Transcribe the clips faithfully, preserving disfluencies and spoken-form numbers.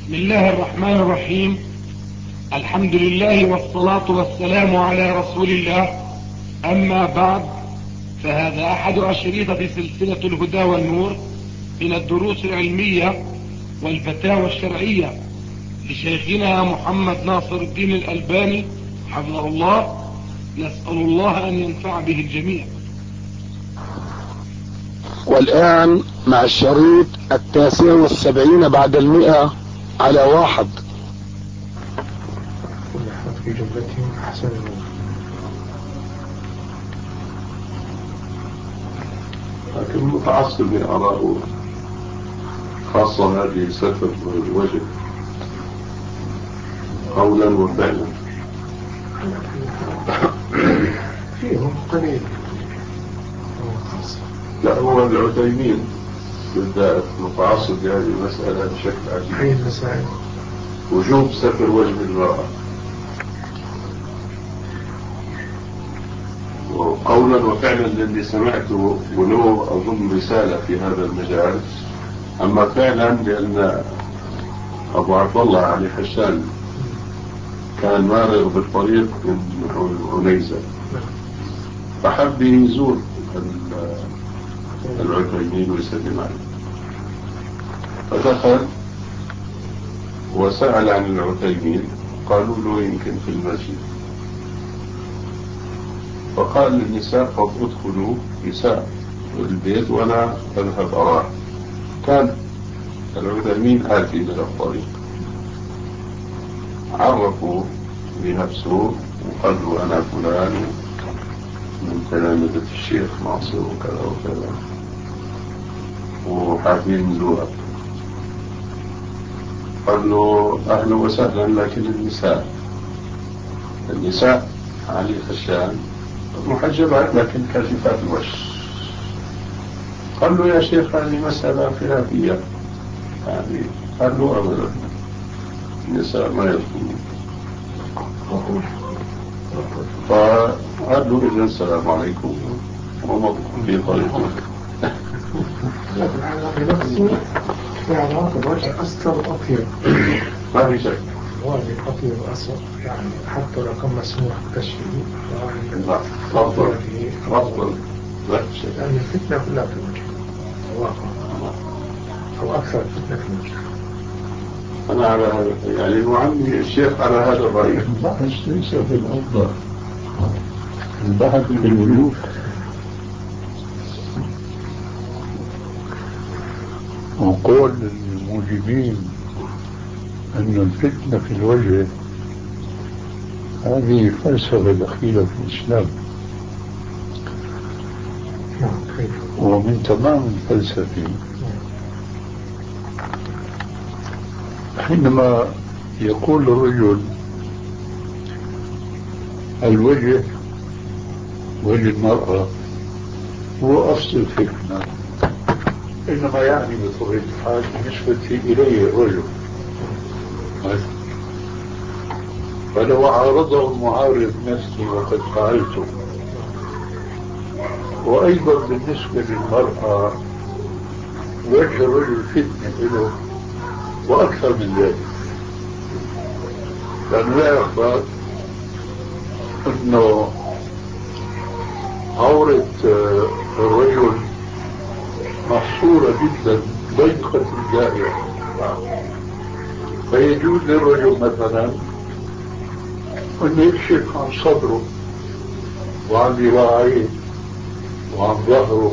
بسم الله الرحمن الرحيم. الحمد لله والصلاة والسلام على رسول الله. أما بعد، فهذا أحد أشرطة سلسلة الهدى والنور من الدروس العلمية والفتاوى الشرعية لشيخنا محمد ناصر الدين الألباني حفظه الله. نسأل الله أن ينفع به الجميع. والآن مع الشريط التاسع والسبعين بعد المئة على واحد. في جملتهم أحسن لكن متعصب يراه، خاصة هذه سفر الوجه قولا وفعلا. فيهم قليل. لا، هو العثيمين بالذات متعصب هذه المسألة بشكل عجيب. هي المسائل وجوب سفر وجه المرأة وقولا وفعلا الذي سمعته، ولو أظن رسالة في هذا المجال. أما فعلا لأن أبو عبد الله علي حسان كان مارغ بالطريق من عنيزة، فحب يزور العثيمين ويسلم عليه، فدخل وسأل عن العثيمين، قالوا له يمكن في المسجد. فقال للنساء قد ادخلوا نساء البيت وانا اذهب اراه. كان العثيمين آتي من الطريق، عرفوا بنفسه وقال له انا فلان من تلامذة الشيخ ناصر وكذا وكذا وحابين نزورك. قال له اهلا وسهلا، لكن النساء النساء علي خشان محجبات لكن كاشفات الوجه. قال له يا شيخ هذه مسألة خلافية يعني. قال له أبدا، النساء ما يدخلون. فقال له إذن السلام عليكم ومضى في طريقه. لكن على نفسه في علاقة الوجه أسكر وأطيب، ما في شك. واجب أطيب وأسكر يعني، حتى لو كان مسموح بكشفه لا أفضل أفضل لا شك. لأن الفتنة كلها في الوجه واقع، أو أكثر الفتنة في الوجه. أنا على هذا يعني، وعمي الشيخ على هذا الرأي. البحث ليس في الأوضاع، البحث في الوجوه. وقول الموجبين أن الفتنة في الوجه هذه فلسفة دخيلة في الإسلام، ومن تمام الفلسفة حينما يقول الرجل الوجه وجه المرأة هو أصل الفتنة، إنما يعني بطبيعة الحال بالنسبة إليه الرجل. فلو عارضه المعارض نفسي وقد فعلته. وأيضا بالنسبة للمرأة وجه الرجل فتنة له وأكثر من ذلك، لأنه لا يخفى أنه عورة الرجل محصورة جدا ضيقة الدائرة. فيجوز للرجل مثلا أن يكشف عن صدره وعن ذراعيه وعن ظهره،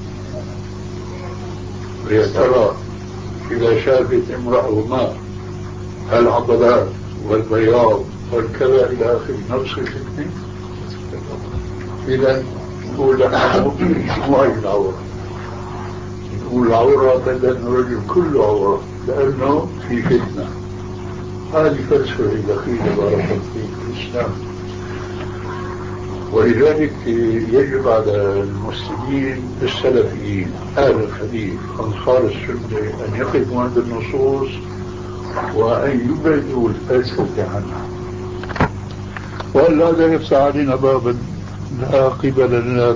يا ترى إذا شافت امرأة ما العضلات والبياض والكذا إلى آخره نفس الفتنة. إذا نقول لها مو أي العورة، نقول العورة بدل الرجل كله عورة لأنه في فتنة. هذه فلسفة دخيلة بارك الله فيك في الإسلام. ولذلك يجب على المسلمين السلفيين أهل الحديث أنصار السنة أن يقفوا عند النصوص وأن يبعدوا الفلسفة عنها، وإلا لا يفتح علينا بابا لا قبل لنا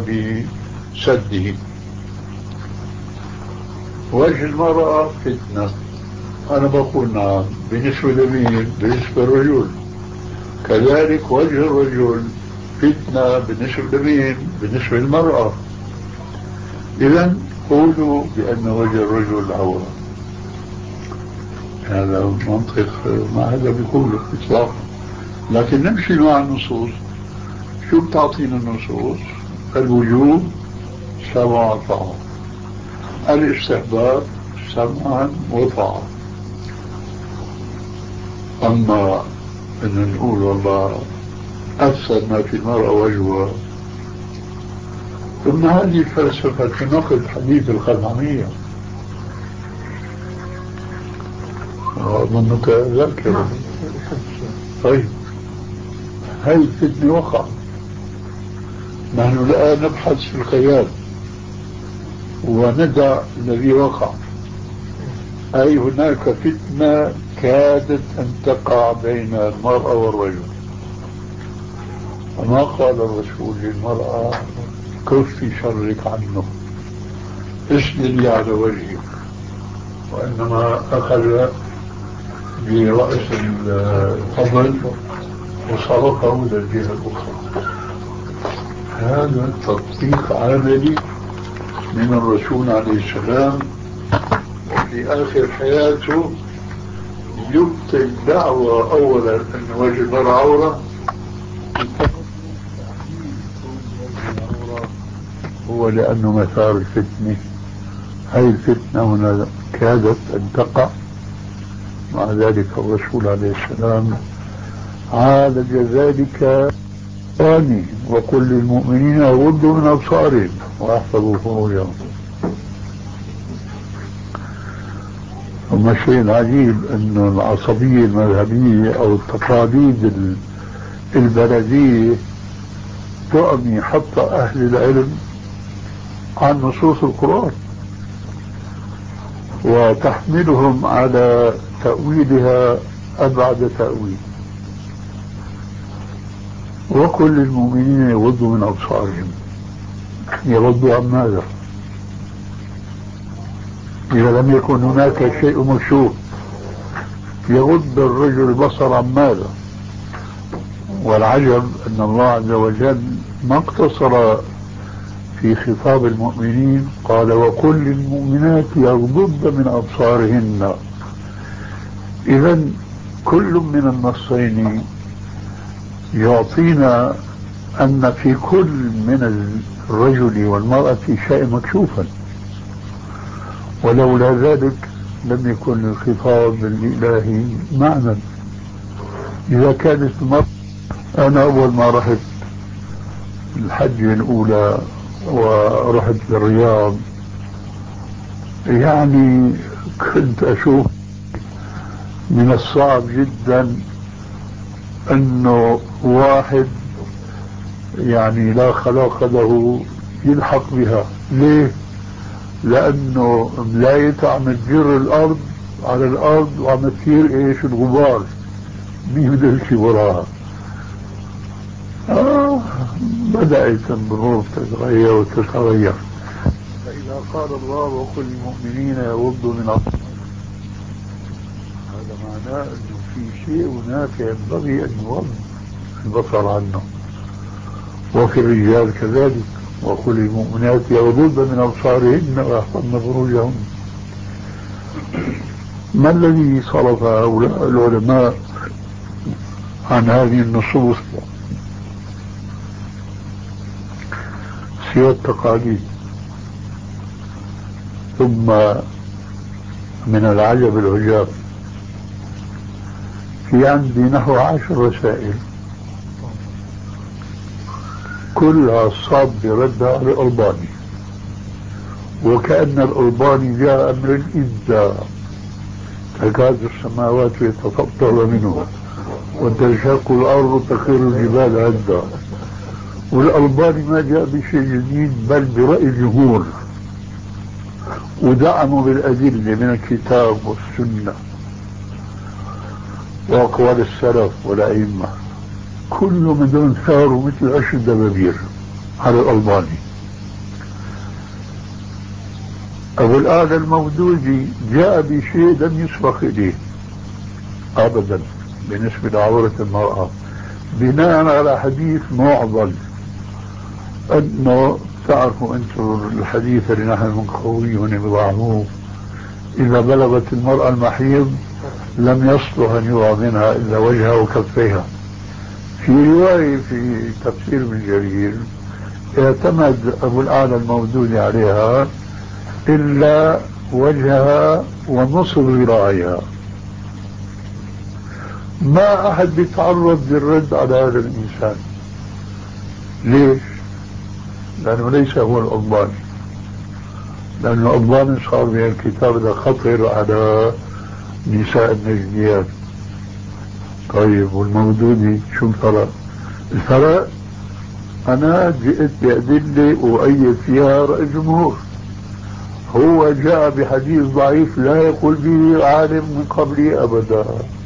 بسده. وجه المرأة فتنة أنا بقول نعم بالنسبة لمين؟ بالنسبة للرجل. كذلك وجه الرجل فتنة بالنسبة لمين؟ بالنسبة للمرأة. إذا قولوا بأن وجه الرجل عورة، هذا منطق ما هذا بيقوله إطلاقا. لكن نمشي مع النصوص. شو بتعطينا النصوص؟ الوجوب سمع وطاعة، الاستحباب سمعا وطاعة. أما أن نقول والله أكثر ما في المرأة وجهها، ثم هذه الفلسفة تناقض حديث الخزعمية. أظنك ذاكر. طيب هاي الفتنة وقع. نحن الآن نبحث في الخيال وندع الذي وقع. أي هناك فتنة كادت أن تقع بين المرأة والرجل، وما قال الرسول للمرأة كفي شرك عنه اسندي على وجهك، وإنما أخذ برأس الفضل وصرفه للجهة الأخرى. هذا تطبيق عملي من الرسول عليه السلام، وفي آخر حياته يبطل دعوة أولا أن وجه المرأة عورة، هو لأنه مثار الفتنة. هاي الفتنة هنا كادت أن تقع. مع ذلك الرسول عليه السلام عالج ذلك ثاني، وقل للمؤمنين يغضوا من أبصارهم ويحفظوا فروجهم. ثم الشيء العجيب أن العصبية المذهبية أو التقاليد البلدية تعمي حتى أهل العلم عن نصوص القرآن وتحملهم على تأويلها أبعد تأويل. وكل المؤمنين يغضوا من أبصارهم، يغضوا عن ماذا؟ إذا لم يكن هناك شيء مكشوف يغض الرجل البصر عن ماذا؟ والعجب أن الله عز وجل ما اقتصر في خطاب المؤمنين، قال وكل المؤمنات يغضضن من أبصارهن. إذا كل من النصين يعطينا أن في كل من الرجل والمرأة شيء مكشوفا، ولولا ذلك لم يكن الخطاب الإلهي معنى. إذا كانت المرأة، أنا أول ما رحت الحجة الأولى ورحت للرياض يعني كنت أشوف من الصعب جدا أنه واحد يعني لا خلاق له يلحق بها. ليه؟ لأنه ملايته عم تجر الأرض على الأرض وعم تثير إيش الغبار، مين بده يمشي وراها. آه بدأت الظروف تتغير وتتغير. فإذا قال الله وكل المؤمنين يغضوا من أبصارهم، هذا معناه أنه في شيء هناك ينبغي أن يغض البصر عنه. وفي الرجال كذلك وكل المؤمنات يغضضن من أبصارهن ويحفظن فروجهن. ما الذي صرف هؤلاء العلماء عن هذه النصوص سوى التقاليد؟ ثم من العجب العجاب في عندي نحو عشر رسائل كلها صاب بردها على الألباني، وكأن الألباني جاء أمر الإبداع، تكاد السماوات يتفطر منه وتنشق الأرض تخر الجبال هدا. والألباني ما جاء بشيء جديد بل برأي الجمهور، ودعموا بالأدلة من الكتاب والسنة وأقوال السلف والأئمة. كل من دون ثاروا مثل عشر دبابير على الألباني. أبو الأعلى المودودي جاء بشيء لم يسبق إليه أبدا بالنسبة لعورة المرأة، بناء على حديث معضل، أنه تعرفوا أنتم الحديث اللي نحن منقويه بضعفوه، إذا بلغت المرأة المحيض لم يصلح أن يرى منها إلا وجهها وكفيها. في رواية في تفسير ابن جرير اعتمد أبو الأعلى المودودي عليها إلا وجهها ونصف ذراعها. ما أحد بيتعرض للرد على هذا الإنسان. ليش؟ لأنه ليس هو الأضباني، لأنه الأضباني صار من الكتاب ده خطر على نساء النجديات. طيب والمودودي شو الفرق؟ الفرق أنا جئت بأدلة أؤيد فيها رأي الجمهور، هو جاء بحديث ضعيف لا يقول به عالم من قبلي أبدا.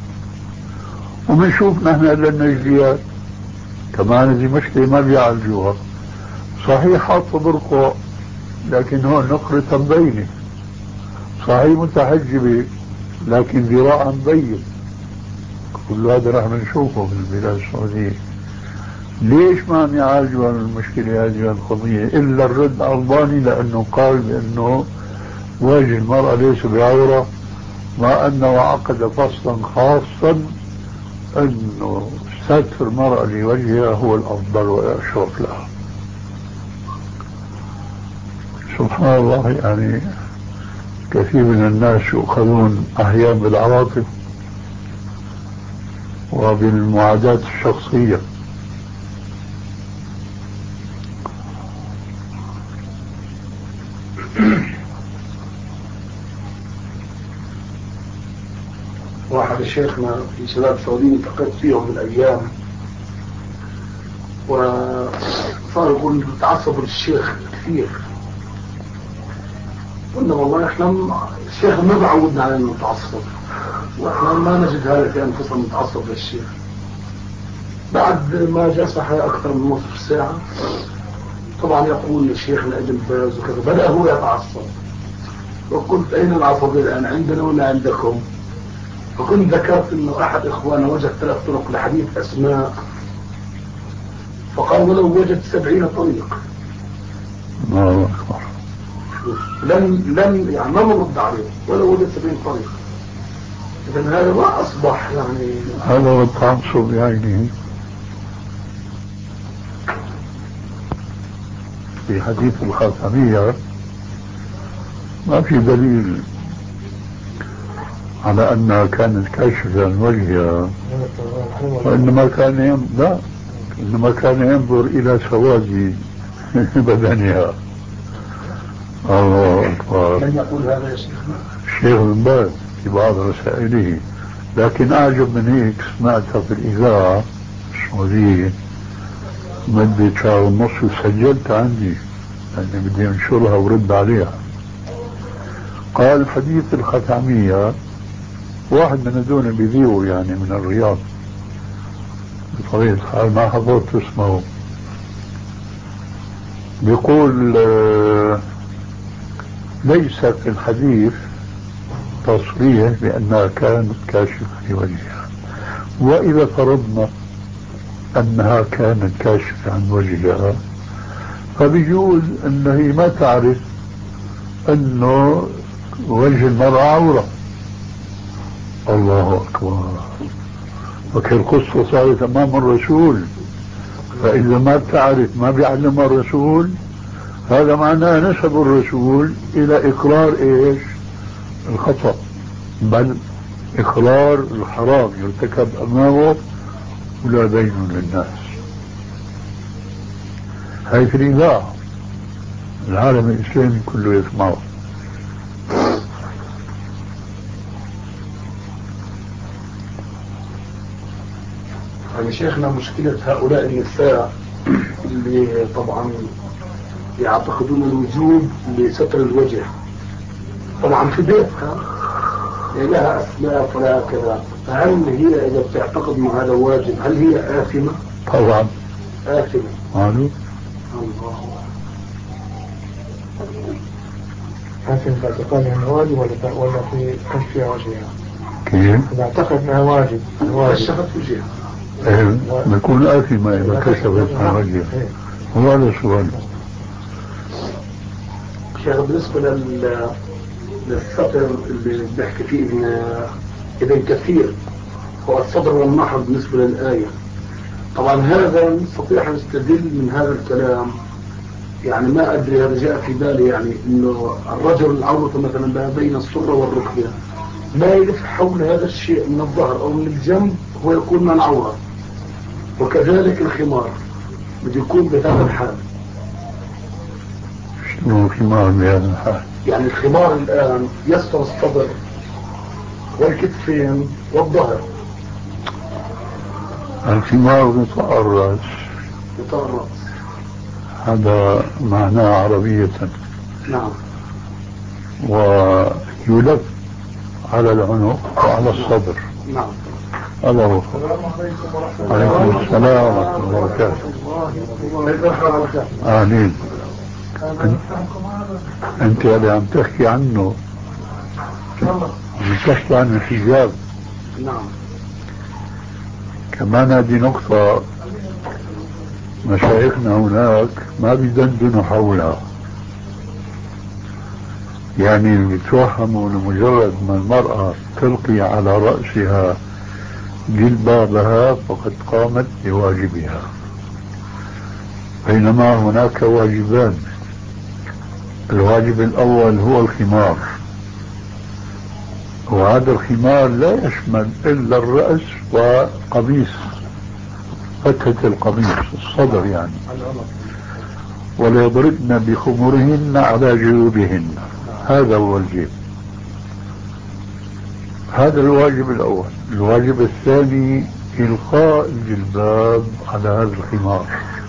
وبنشوف نحن للنجديات كمان هذه مشكلة ما بيعالجوها. صحيح حاطة برقع لكن هون نقرة مبينة، صحيح متحجبة لكن ذراعا مبين. كل هذا رح نشوفه في البلاد السعودية. ليش ما عم يعالجوا المشكلة هذه القضية إلا الرد على الألباني؟ لأنه قال بأنه وجه المرأة ليس بعورة، مع أنه عقد فصلا خاصا أنه ستر المرأة لوجهها هو الأفضل والأشرف لها. سبحان الله، يعني كثير من الناس يؤخذون أحيانا بالعواطف وبالمعاداة الشخصية. واحد الشيخنا في شباب سعوديين التقيت فيهم من الايام، وصار يقول تعصبوا للشيخ كثير. قلنا والله احنا الشيخ ما بعودنا على انه نتعصب، واحنا ما نجد هذا في انفسنا نتعصب للشيخ. بعد ما جلس معي اكثر من نصف ساعه طبعا يقول لشيخنا ابن باز وكذا، بدا هو يتعصب. وقلت اين العصبيه الان، عندنا ولا عندكم؟ فكنت ذكرت انه احد اخواننا وجد ثلاث طرق لحديث اسماء، فقال ولو وجد سبعين طريق. الله أكبر. لم لم يعني ما نرد عليه ولو وجد سبعين طريق. اذا هذا ما اصبح يعني هذا هو التعصب بعينه. في حديث الخاتمية ما في دليل على أنها كانت كاشفة عن وجهها، وإنما كان ينظر لا إنما كان ينظر إلى سواد بدنها. الله أكبر. من يقول هذا يا شيخنا؟ الشيخ بن باز في بعض رسائله. لكن أعجب من هيك سمعتها في الإذاعة السعودية مدة شهر ونص وسجلت عندي لأني بدي أنشرها ورد عليها. قال حديث الختامية، واحد من هذول بيذيعوا يعني من الرياض بطبيعة الحال ما حضرت اسمه، بيقول آه ليس في الحديث تصريح بأنها كانت كاشفة في وجهها، وإذا فرضنا أنها كانت كاشفة عن وجهها فبيجوز أنه هي ما تعرف أنه وجه المرأة عورة. الله أكبر. وكل القصة صارت أمام الرسول، فإذا ما بتعرف ما بيعلمها الرسول، هذا معناه نسب الرسول إلى إقرار إيش؟ الخطأ، بل إقرار الحرام يرتكب أمامه ولا بين للناس. هاي في الإذاعة العالم الإسلامي كله يسمعه. يعني شيخنا مشكلة هؤلاء النساء اللي طبعا يعتقدون الوجوب لستر الوجه، طبعا في بيتها لها أسلاف ولا كذا، فهل هي إذا بتعتقد أن هذا واجب هل هي آثمة؟ طبعا آثمة. قالوا الله. هل في الاعتقاد انها واجب ولا ولا في كشفها وجهها؟ كيف؟ نعتقد انها واجب كشفت وجهها. ايه بيكون آثمة إذا كشفت عن وجهها. هو هذا السؤال. شيخ بالنسبة لل للسطر اللي بيحكي فيه ابن ابن كثير هو الصدر والنحر بالنسبة للآية. طبعا هذا نستطيع أن نستدل من هذا الكلام، يعني ما أدري هذا جاء في بالي، يعني إنه الرجل العورة مثلا ما بين السرة والركبة ما يلف حول هذا الشيء من الظهر أو من الجنب هو يكون من العورة، وكذلك الخمار بده يكون بهذا الحال. شنو الخمار بهذا الحال؟ يعني الخمار الآن يستر الصدر والكتفين والظهر. الخمار غطاء الرأس. غطاء الرأس هذا معناه عربية. نعم. ويلف على العنق وعلى الصدر. نعم. هذا هو. عليكم السلام ورحمة الله وبركاته. أهلين. أنت اللي عم تحكي عنه، عم تحكي عن الحجاب. نعم. كمان هذه نقطة مشايخنا هناك ما بيدندنوا حولها، يعني بيتوهموا لمجرد ما المرأة تلقي على رأسها جلبابها فقد قامت بواجبها، بينما هناك واجبان. الواجب الأول هو الخمار، وهذا الخمار لا يشمل إلا الرأس وقميص، فتحة القميص الصدر يعني، ولا يضربن بخمرهن على جيوبهن. هذا هو الجيب. هذا الواجب الأول. الواجب الثاني إلقاء الجلباب على هذا الخمار.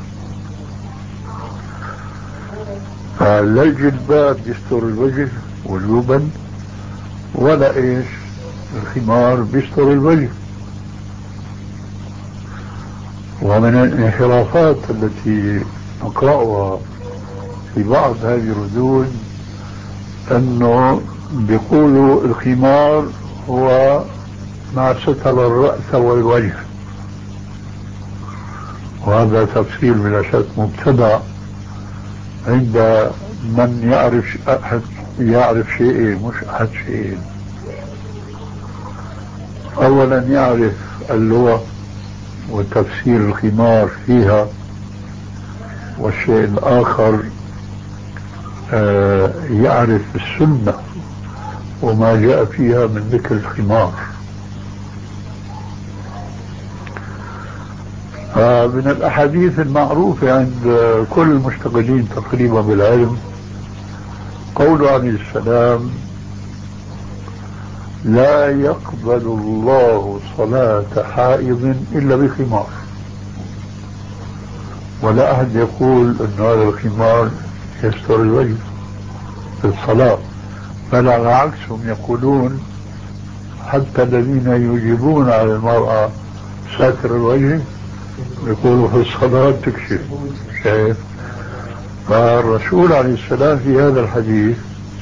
فلا الجلباب يستر الوجه والجبن، ولا إيش الخمار بيستر الوجه. ومن الانحرافات التي نقرأها في بعض هذه الردود أنه بيقولوا الخمار هو ما ستر الرأس والوجه، وهذا تفسير بلا شك مبتدع عند من يعرف أحد يعرف شيئين مش أحد شيئين. أولا يعرف اللغة وتفسير الخمار فيها، والشيء الآخر آه يعرف السنة وما جاء فيها من ذكر الخمار. آه من الأحاديث المعروفة عند كل المشتغلين تقريبا بالعلم قوله عليه السلام: لا يقبل الله صلاة حائض إلا بخمار. ولا أحد يقول أن هذا الخمار يستر الوجه في الصلاة، بل على عكس هم يقولون حتى الذين يجيبون على المرأة ساتر الوجه يقولوا في الصلاة تكشف. شايف؟ فالرسول عليه السلام في هذا الحديث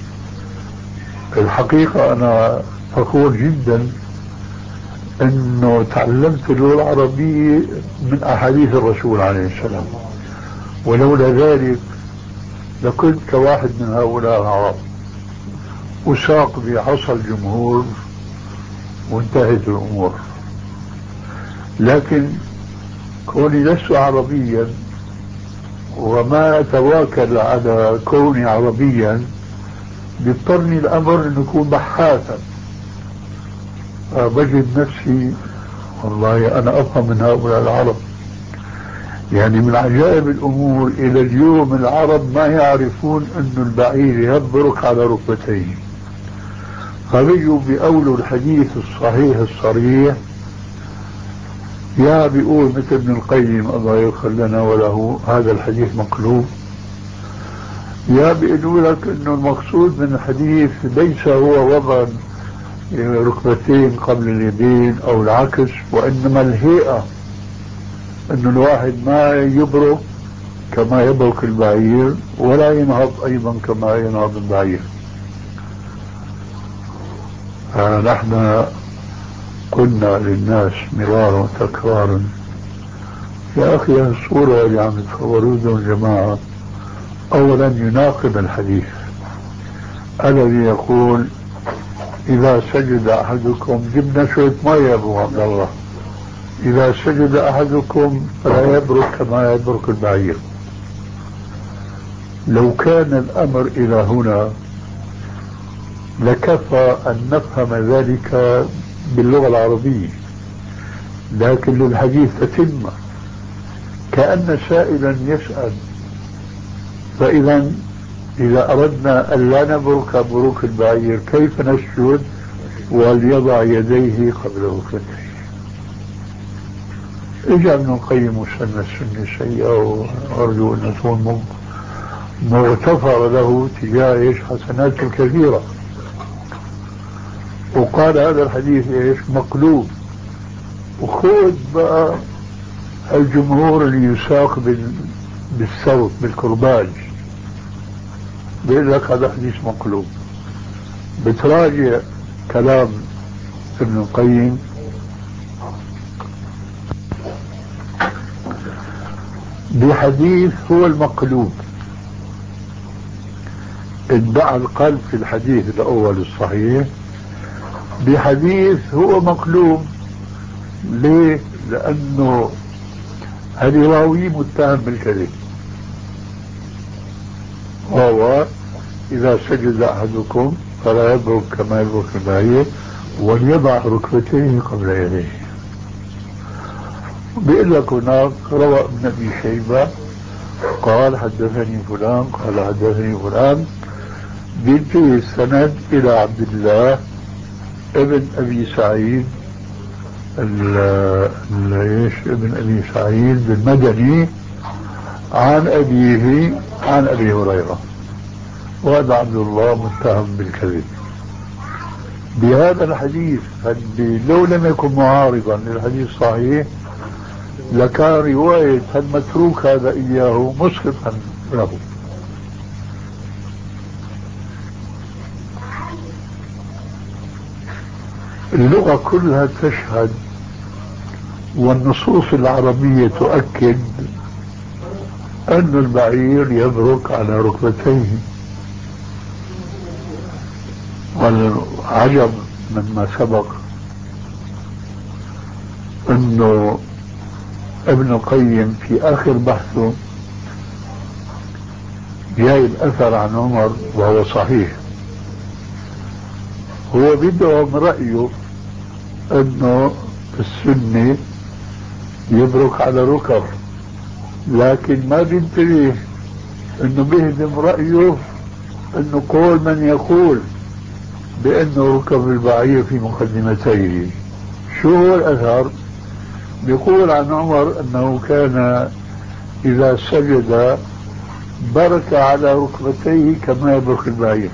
الحقيقة أنا فخور جدا أنه تعلمت اللغة العربية من أحاديث الرسول عليه السلام، ولولا ذلك لكنت كواحد من هؤلاء العرب أساق بعصا الجمهور وانتهت الأمور. لكن كوني لست عربيا وما أتواكل على كوني عربيا بيضطرني الأمر أن أكون بحاثا، بجد نفسي والله أنا أفهم من هؤلاء العرب. يعني من عجائب الأمور إلى اليوم العرب ما يعرفون أن البعير يبرك على ركبتيه، فبيجوا بأولوا الحديث الصحيح الصريح، يا بيقول مثل ابن القيم الله يغفر لنا وله هذا الحديث مقلوب، يا بيقولوا لك انه المقصود من الحديث ليس هو وضع ركبتين قبل اليدين او العكس، وانما الهيئة انه الواحد ما يبرك كما يبرك البعير ولا ينهض ايضا كما ينهض البعير. نحن قلنا للناس مرارا وتكرارا يا أخي الصورة اللي عم تصوروها الجماعة أولا يناقض الحديث الذي يقول إذا سجد أحدكم جبنا شوية مية يا أبو عبد الله إذا سجد أحدكم فلا يبرك كما يبرك البعير. لو كان الأمر إلى هنا لكفى أن نفهم ذلك باللغة العربية، لكن للحديث تتم كأن سائلا يسأل. فإذا إذا أردنا أن لا نبرك بروك البعير كيف نسجد وليضع يديه قبل ركبتيه؟ إجا ابن القيم وسن السنة سيئة وأرجو أن تكون مغتفر له تجاه إيش حسنات كثيرة، وقال هذا الحديث إيش مقلوب. وخذ بقى الجمهور اللي يساق بالصوت بالكرباج بيقول لك هذا حديث مقلوب. بتراجع كلام ابن القيم بحديث هو المقلوب، ادعى القلب في الحديث الأول الصحيح بحديث هو مقلوب. ليه؟ لأنه الراوي متهم بالكذب، وهو إذا سجد أحدكم فلا يبرك كما يبرك البعير وليضع ركبتيه قبل يديه. بيقول لك هناك روى ابن أبي شيبة قال حدثني فلان قال حدثني فلان، بينتهي السند إلى عبد الله ابن أبي سعيد ايش ابن أبي سعيد المدني عن أبيه عن أبي هريرة، وهذا عبد الله متهم بالكذب. بهذا الحديث لو لم يكن معارضا للحديث الصحيح لكان رواية المتروك هذا إياه مسقطا له. اللغة كلها تشهد والنصوص العربية تؤكد أن البعير يبرك على ركبتيه. والعجب مما سبق أنه ابن القيم في آخر بحثه جاي الأثر عن عمر وهو صحيح، هو بدعم رأيه أنه السنة يبرك على ركب، لكن ما بينتبه أنه بيهدم رأيه أنه قول من يقول بأنه ركب البعير في مقدمتيه. شو هو الأثر؟ بيقول عن عمر أنه كان إذا سجد برك على ركبتيه كما يبرك البعير.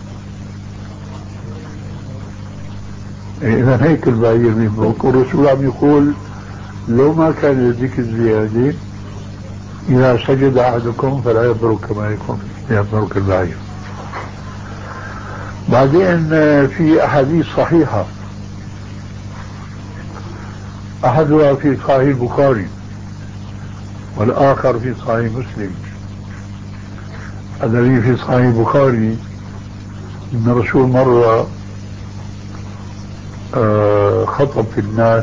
إذا هيك البعير بيبرك، والرسول عم يقول لو ما كان ذيك الزيادة إذا سجد أحدكم فلا يبرك كما يكون يبرك البعير. بعدين في أحاديث صحيحة، أحدها في صحيح البخاري والآخر في صحيح مسلم. الذي في صحيح البخاري إن الرسول مرة خطب في الناس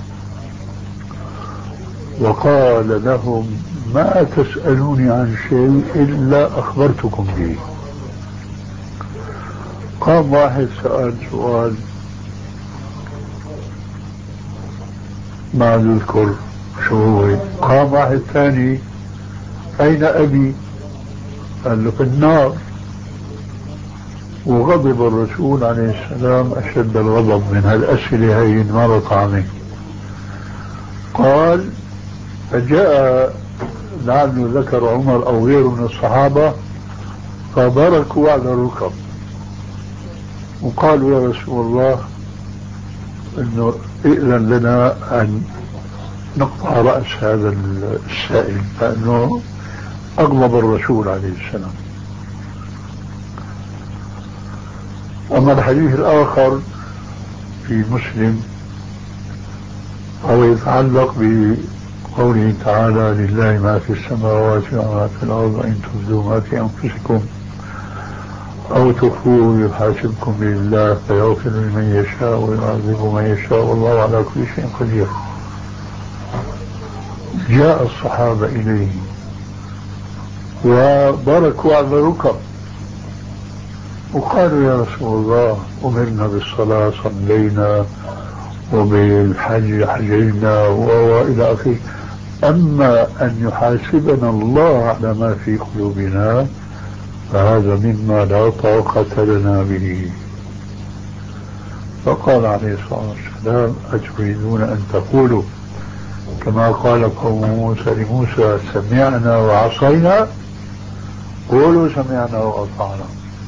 وقال لهم ما تسألوني عن شيء إلا أخبرتكم به. قام واحد سأل سؤال ما نذكر شو هو، قام واحد ثاني أين أبي؟ قال له في النار. وغضب الرسول عليه السلام أشد الغضب من هالأسئلة هي مرت عليه. قال فجاء لعله ذكر عمر أو غيره من الصحابة فبركوا على الركب وقالوا يا رسول الله انه ائذن لنا ان نقطع رأس هذا السائل، فانه اغضب الرسول عليه السلام. اما الحديث الاخر في مسلم أو يتعلق بقوله تعالى لله ما في السماوات وما في الأرض إن تبدوا ما في أنفسكم أو تخفوه يحاسبكم بالله فيغفر لمن يشاء ويعذب من يشاء والله على كل شيء قدير. جاء الصحابة إليه وبركوا على الركب وقالوا يا رسول الله أمرنا بالصلاة صلينا وبالحج حجينا وإلى آخره، أما أن يحاسبنا الله على ما في قلوبنا فهذا مما لا طاقة لنا به. فقال عليه الصلاة والسلام أتريدون أن تقولوا كما قال قوم موسى لموسى سمعنا وعصينا؟ قولوا سمعنا وأطعنا.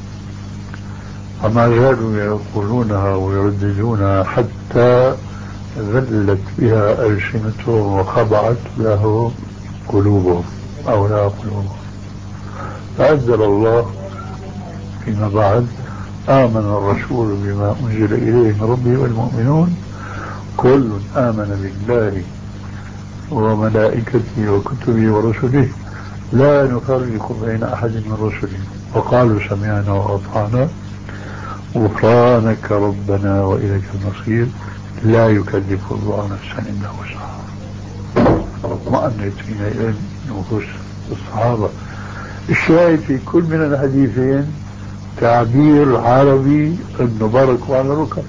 فما زالوا يقولونها ويرددونها حتى ذلت بها ألسنتهم وخضعت له قلوبهم أو لا قلوبهم. فأنزل الله فيما بعد آمن الرسول بما أنزل إليه من ربه والمؤمنون كل آمن بالله وملائكته وكتبه ورسله لا نفرق بين أحد من رسله وقالوا سمعنا وأطعنا غفرانك ربنا وإليك المصير لا يكلف الله نفسا إلا وسعها. اطمأنت حينئذ نفوس الصحابة. الشاهد في كل من الحديثين تعبير عربي انه بركوا على الركب.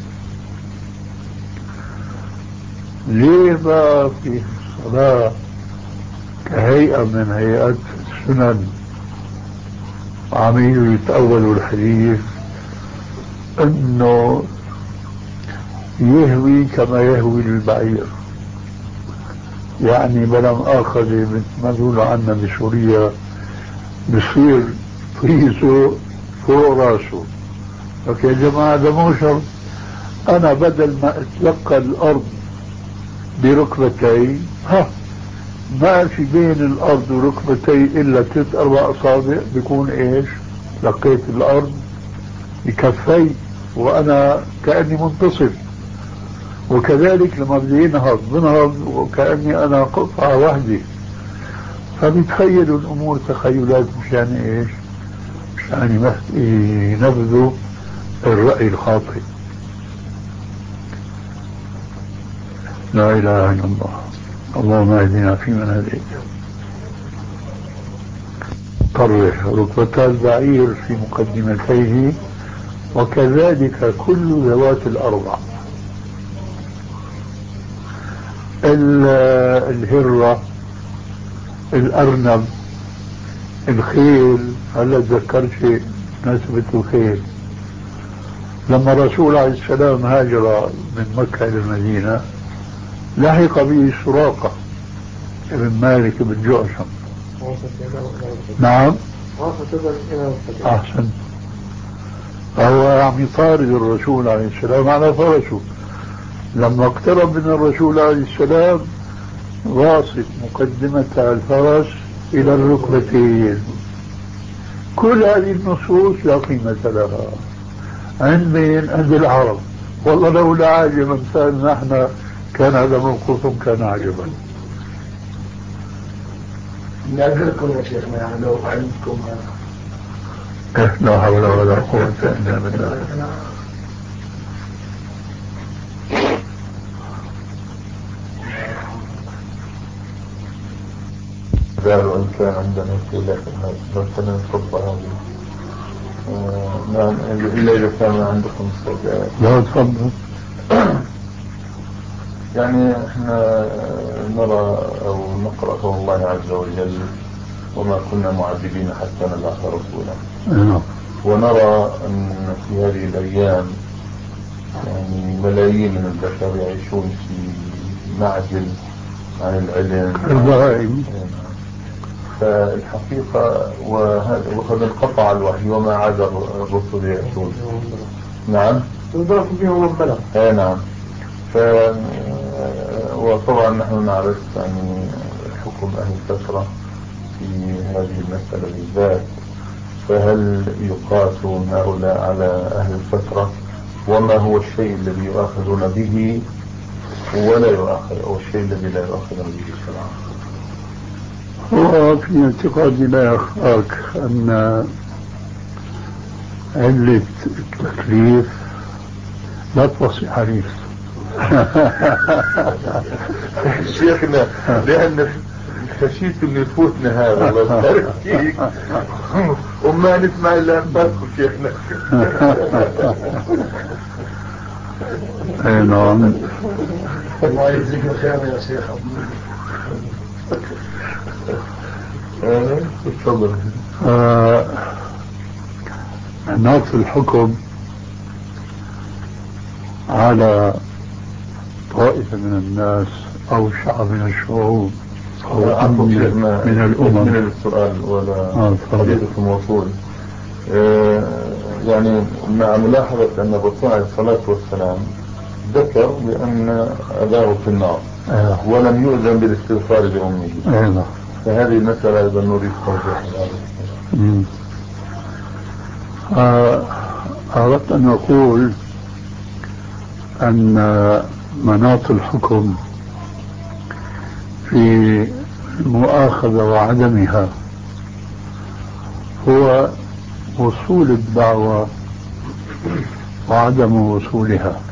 ليه ما في الصلاة كهيئة من هيئات السنن عميل يتأول الحديث انه يهوي كما يهوي البعير، يعني بلا مؤاخذة مثل ما بيقولوا عنا بسوريا بصير طيسه فوق راسه. لك يا جماعة ده مو شرط، أنا بدل ما أتلقى الأرض بركبتي ها ما في بين الأرض وركبتي إلا ثلاث أربع أصابع بيكون إيش لقيت الأرض بكفي وأنا كأني منتصف. وكذلك لما بدي ينهض بنهض وكأني أنا قطعة واحدة. فبيتخيلوا الأمور تخيلات مشان إيش؟ مشان ينفذوا الرأي الخاطئ. لا إله إلا الله. اللهم اهدنا فيمن هديت. طرح ركبتا البعير في مقدمتيه وكذلك كل ذوات الأربع. الهرة الأرنب الخيل. هلا تذكرت شيء نسبة الخيل. لما الرسول عليه السلام هاجر من مكة إلى المدينة لحق به سراقة ابن مالك بن جعشم. نعم أحسن. فهو عم يطارد الرسول عليه السلام على فرسه. لما اقترب من الرسول عليه السلام واصل مقدمة الفرس إلى الركبتين. كل هذه النصوص لا قيمة لها عند مين؟ عند العرب. والله لولا عاجب أمثالنا احنا كان هذا موقفهم كان عجبا. نعذركم يا شيخنا يعني لو عندكم هذا لا حول ولا قوة إلا بالله. قالوا إن كان عندنا كلة مثلا الخطبة هذه نعم إلا إذا كان عندكم استعداد. لا تفضل. يعني احنا نرى أو نقرأ قول الله عز وجل وما كنا معذبين حتى نبعث رسولا. ونرى أن في هذه الأيام يعني ملايين من البشر يعيشون في معزل عن العلم. فالحقيقة وقد انقطع الوحي وما عاد الرسل يأتون. نعم تضاف بهم ربنا. اي نعم. ف وطبعا نحن نعرف يعني حكم أهل الفترة في هذه المسألة بالذات. فهل يقاس هؤلاء على أهل الفترة وما هو الشيء الذي يؤاخذون به ولا يؤاخذ، أو الشيء الذي لا يؤاخذون به شرعا؟ هو في اعتقادي لا يخفاك أن علة التكليف لا توصي حديث. شيخنا لأن خشيت أن يفوتنا هذا، الله يبارك فيك، وما نسمع إلا أنفاسكم شيخنا. أي نعم. الله يجزيك الخير يا شيخ. تفضل. نص الحكم على طائفة من الناس أو شعب من الشعوب أو أمة من الأمم. من السؤال ولا قضية موصول. آه يعني مع ملاحظة أن الرسول عليه الصلاة والسلام ذكر بأن أباه في النار آه. ولم يؤذن بالاستغفار لأمه. آه. فهذه المسألة أيضا نريد توضيح. آه أردت أن أقول أن مناط الحكم في المؤاخذة وعدمها هو وصول الدعوة وعدم وصولها.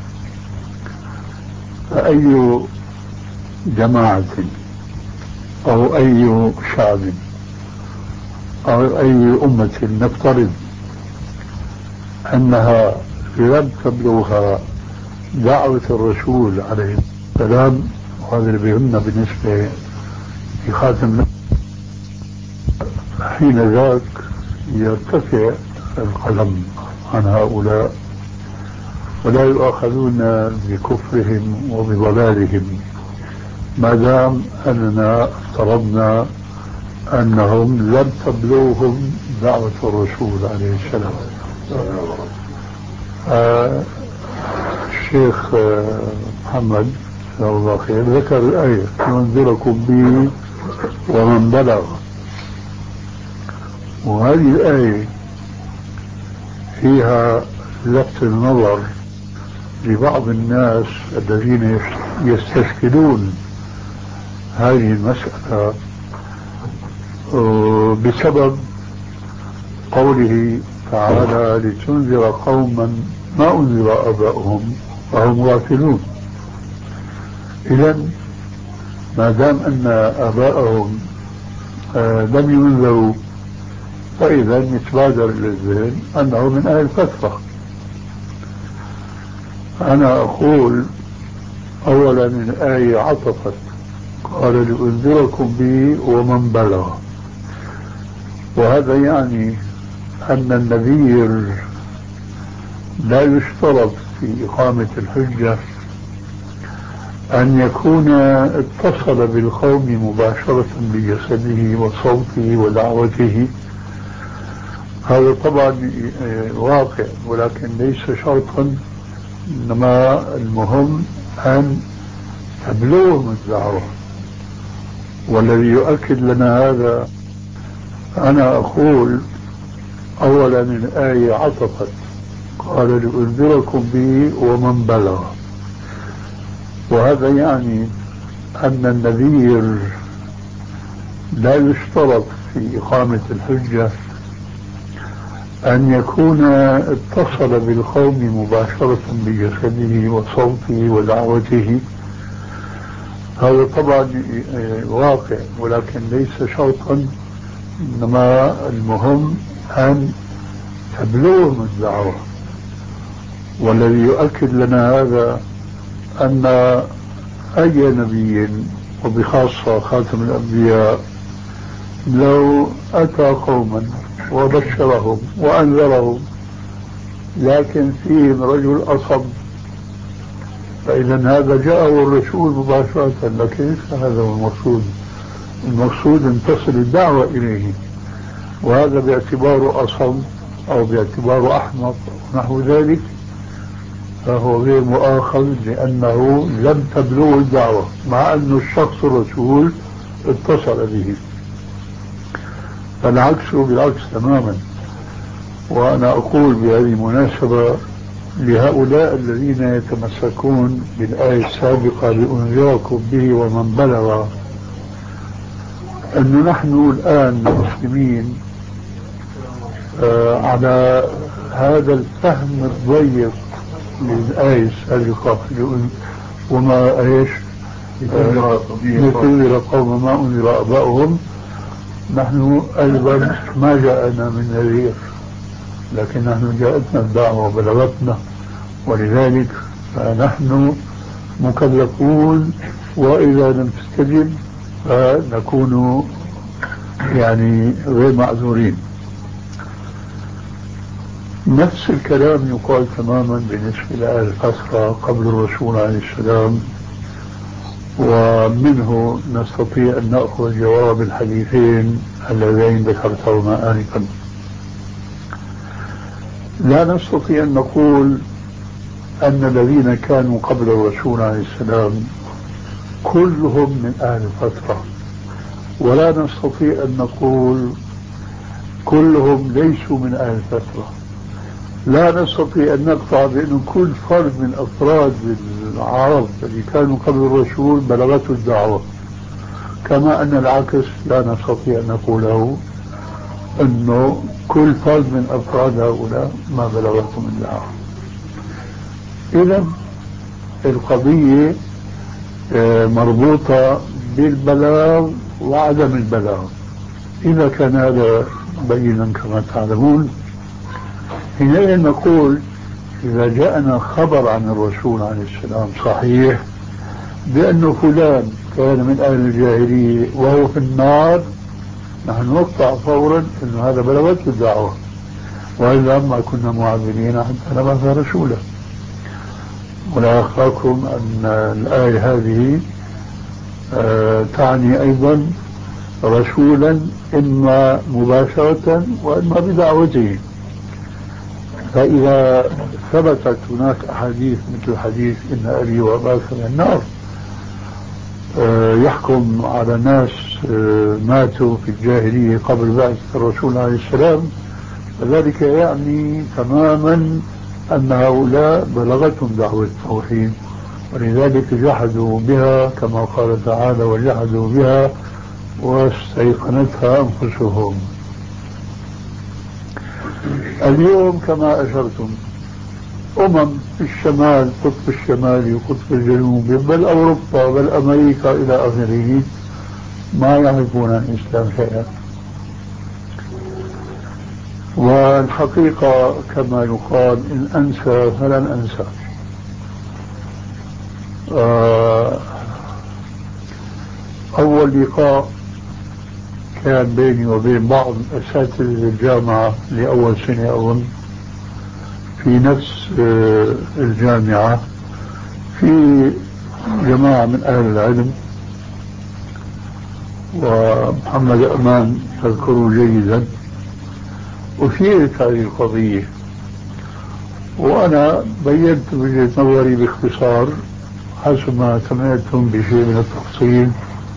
فأي جماعة أو أي شعب أو أي أمة نفترض أنها لم تبلغها دعوة الرسول عليه السلام، وهذا اللي بيهمنا بالنسبة لخاتم، حين ذاك يرتفع القلم عن هؤلاء ولا يؤاخذون بكفرهم وبضلالهم ما دام أننا افترضنا أنهم لم تبلغهم دعوة الرسول عليه السلام. آه الشيخ آه محمد جزاه الله خير ذكر الآية ينذركم به ومن بلغ، وهذه الآية فيها لفت النظر لبعض الناس الذين يستشكلون هذه المسألة بسبب قوله تعالى لتنذر قوما ما أنذر آباؤهم فهم غافلون. إذن ما دام أن آباءهم لم ينذروا فإذا يتبادر للذهن أنه من أهل الفترة. أنا أقول أولا الآية عطفت قال لأنذركم به ومن بلغ، وهذا يعني أن النذير لا يشترط في إقامة الحجة أن يكون اتصل بالقوم مباشرة بجسده وصوته ودعوته. هذا طبعا واقع ولكن ليس شرطا، إنما المهم أن تبلغهم الدعوة. والذي يؤكد لنا هذا أنا أقول أولا الآية عطفت قال لأنذركم به ومن بلغ، وهذا يعني أن النذير لا يشترط في إقامة الحجة أن يكون اتصل بالقوم مباشرة بجسده وصوته ودعوته. هذا طبعا واقع ولكن ليس شرطا، إنما المهم أن تبلغهم الدعوة. والذي يؤكد لنا هذا أن أي نبي وبخاصة خاتم الأنبياء لو أتى قوما وبشرهم وأنذرهم لكن فيهم رجل أصب فإذا هذا جاءه الرسول مباشرة، لكن ليس هذا هو المقصود. المقصود أن تصل الدعوة إليه، وهذا باعتباره أصم أو باعتباره أحمق نحو ذلك فهو غير مؤاخذ لأنه لم تبلغ الدعوة مع أن الشخص الرسول اتصل به. فالعكس بالعكس تماما. وأنا أقول بهذه المناسبة لهؤلاء الذين يتمسكون بالآية السابقة لأنذركم به ومن بلغ، أن نحن الآن المسلمين آه على هذا الفهم الضيق للآية السابقة وما ايش لتنذر قوم ما أنذر آباؤهم. نحن أيضا ما جاءنا من نذير، لكن نحن جاءتنا الدعوة وبلغتنا، ولذلك فنحن مكلفون، وإذا لم تستجب فنكون يعني غير معذورين. نفس الكلام يقال تماما بالنسبة لأهل الفترة قبل الرسول عليه السلام، ومنه نستطيع أن نأخذ جواب الحديثين اللذين ذكرتهما آنفا. لا نستطيع أن نقول أن الذين كانوا قبل الرسول عليه السلام كلهم من أهل الفترة، ولا نستطيع أن نقول كلهم ليسوا من أهل الفترة. لا نستطيع أن نقطع بأن كل فرد من أفراد العرب الذي كانوا قبل الرسول بلغته الدعوة، كما أن العكس لا نستطيع أن نقوله أنه كل فرد من أفراد هؤلاء ما بلغتهم الدعوة. إذن القضية مربوطة بالبلاغ وعدم البلاغ. إذا كان هذا بينا كما تعلمون، حينئذ نقول إذا جاءنا خبر عن الرسول عليه السلام صحيح بأنه فلان كان من أهل الجاهلية وهو في النار، نحن نقطع فورا أن هذا بلغته الدعوة، وإلا ما كنا معذبين حتى نبعث رسولا. ولا أخفاكم أن الآية هذه آه تعني أيضا رسولا إما مباشرة وإما بدعوته. فإذا ثبتت هناك أحاديث مثل حديث إن أبي وأباك من النار آه يحكم على ناس آه ماتوا في الجاهلية قبل بعثة الرسول عليه السلام، فذلك يعني تماما أن هؤلاء بلغتهم دعوة التوحيد، ولذلك جحدوا بها كما قال تعالى وجحدوا بها واستيقنتها أنفسهم. اليوم كما أشرتم أمم في الشمال، قطب الشمالي وقطب الجنوبي، بل أوروبا بل أمريكا إلى آخره، ما يعرفون عن الإسلام شيئا. والحقيقة كما يقال إن أنسى فلن أنسى. أول لقاء كان بيني وبين بعض أساتذة الجامعة لأول سنة أظن في نفس الجامعة، في جماعة من أهل العلم، ومحمد أمان تذكره جيدا، أثيرت هذه القضية وأنا بينت وجهة نظري باختصار حسب ما سمعتم بشيء من التفصيل.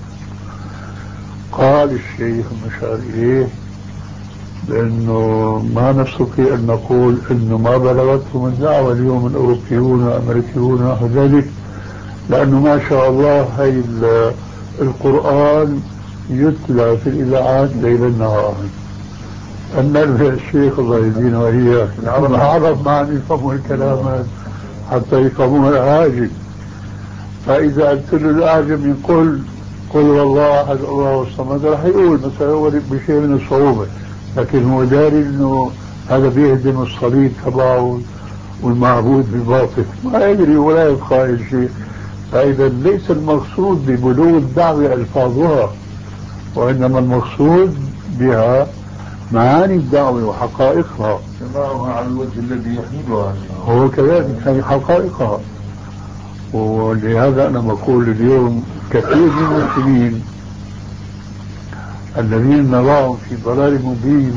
قال الشيخ المشار إليه لأنه ما نستطيع أن نقول أنه ما بلغتهم الدعوة اليوم الأوروبيون والأمريكيون ونحو ذلك، لأنه ما شاء الله هاي القرآن يتلى في الإذاعات ليلا نهارا. النرفع الشيخ الله يدينا وإياه العرب ما عم يفهموا الكلام حتى يفهموا الأعاجم، فإذا قلت له الأعجم يقول قل والله أحد الله الصمد راح يقول مثلا هو بشيء من الصعوبة، لكن هو داري إنه هذا بيهدم الصليب تبعه والمعبود بباطل، ما يدري ولا يبقى شيء. فإذا ليس المقصود ببلوغ الدعوة ألفاظها، وإنما المقصود بها معاني الدعوة وحقائقها، سماعها على الوجه الذي يحملها هو كذلك هي حقائقها. ولهذا أنا بقول اليوم كثير من المسلمين الذين نراهم في ضلال مبين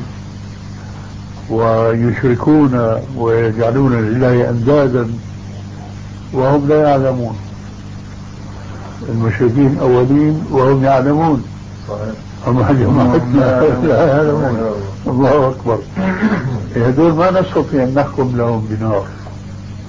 ويشركون ويجعلون لله أندادا وهم لا يعلمون، المشركين أولين وهم يعلمون، أما جماعتنا لا يعلمون. الله أكبر. هذول ما نستطيع أن نحكم لهم بنار،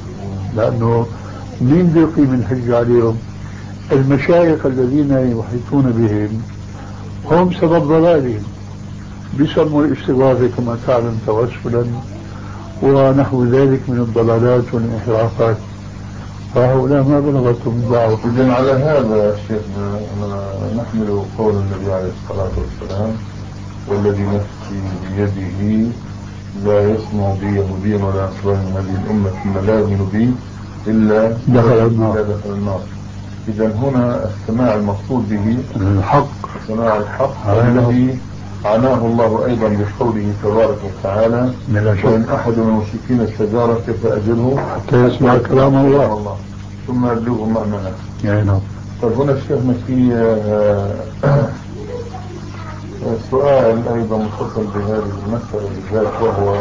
لأنه مين بده يقيم الحج عليهم؟ المشايخ الذين يحيطون بهم هم سبب ضلالهم، بيسموا الاستغاثة كما تعلم توسلا ونحو ذلك من الضلالات والانحرافات، فهؤلاء ما بلغتهم الدعوة. إذن على هذا شيخنا نحمل قول النبي عليه الصلاة والسلام: والذي نفسي بيده لا يسمع بي يهودي ولا نصراني من هذه الأمة ثم لا يؤمن بي إلا دخل النار. دخل النار. إذن هنا السماع المقصود به الحق، سماع الحق الذي عناه الله أيضا بقوله تبارك وتعالى: وإن أحد من المشركين استجارك فأجره حتى يسمع كلام الله ثم يبلغه مأمنه. يعني طيب هنا شيخنا في سؤال أيضا متصل بهذه المسألة بالذات، وهو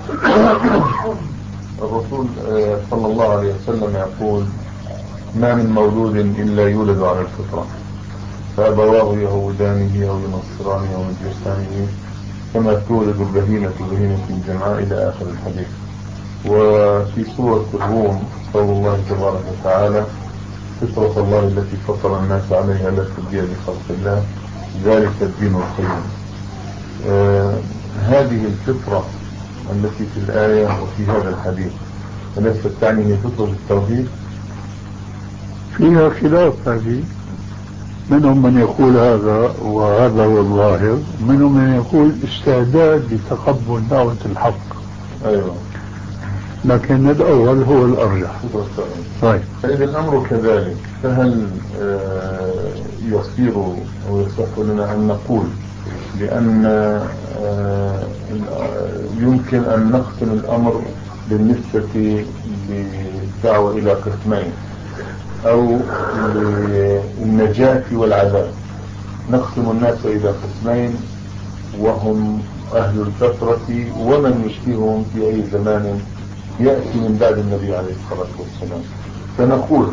الرسول صلى الله عليه وسلم يقول: ما من مولود إلا يولد على الفطرة فأبواه يهودانه أو ينصرانه أو يمجسانه كما تولد البهيمة بهيمة الجمعاء إلى آخر الحديث. وفي سورة الروم قول الله تبارك وتعالى: فطرة الله التي فطر الناس عليها لا تبديل لخلق الله ذلك الدين القيم. آه هذه الفطرة التي في الآية وفي هذا الحديث أليست تعني فطرة التوحيد؟ فيها خلاف هذه، منهم من يقول هذا وهذا هو الظاهر، منهم من يقول استعداد لتقبل دعوة الحق. أيوة. لكن الأول هو الأرجح. طيب فإذا الأمر كذلك، فهل آه يصير أو يصح لنا أن نقول بأن آه يمكن أن نقسم الأمر بالنسبة للدعوة إلى قسمين، أو النجاة والعذاب؟ نقسم الناس إلى قسمين وهم أهل الفترة ومن يشبههم في أي زمان يأتي من بعد النبي عليه الصلاة والسلام. فنقول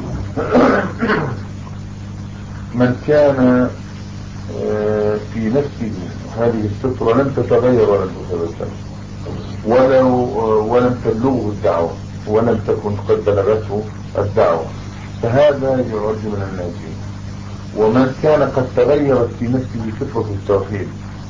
من كان في نفسه هذه الفطرة لم تتغير ولا تتبدل ولو ولم تبلغه الدعوة ولم تكن قد بلغته الدعوة، فهذا يعد من الناجين. ومن كان قد تغيرت في نفسه فطرة التوحيد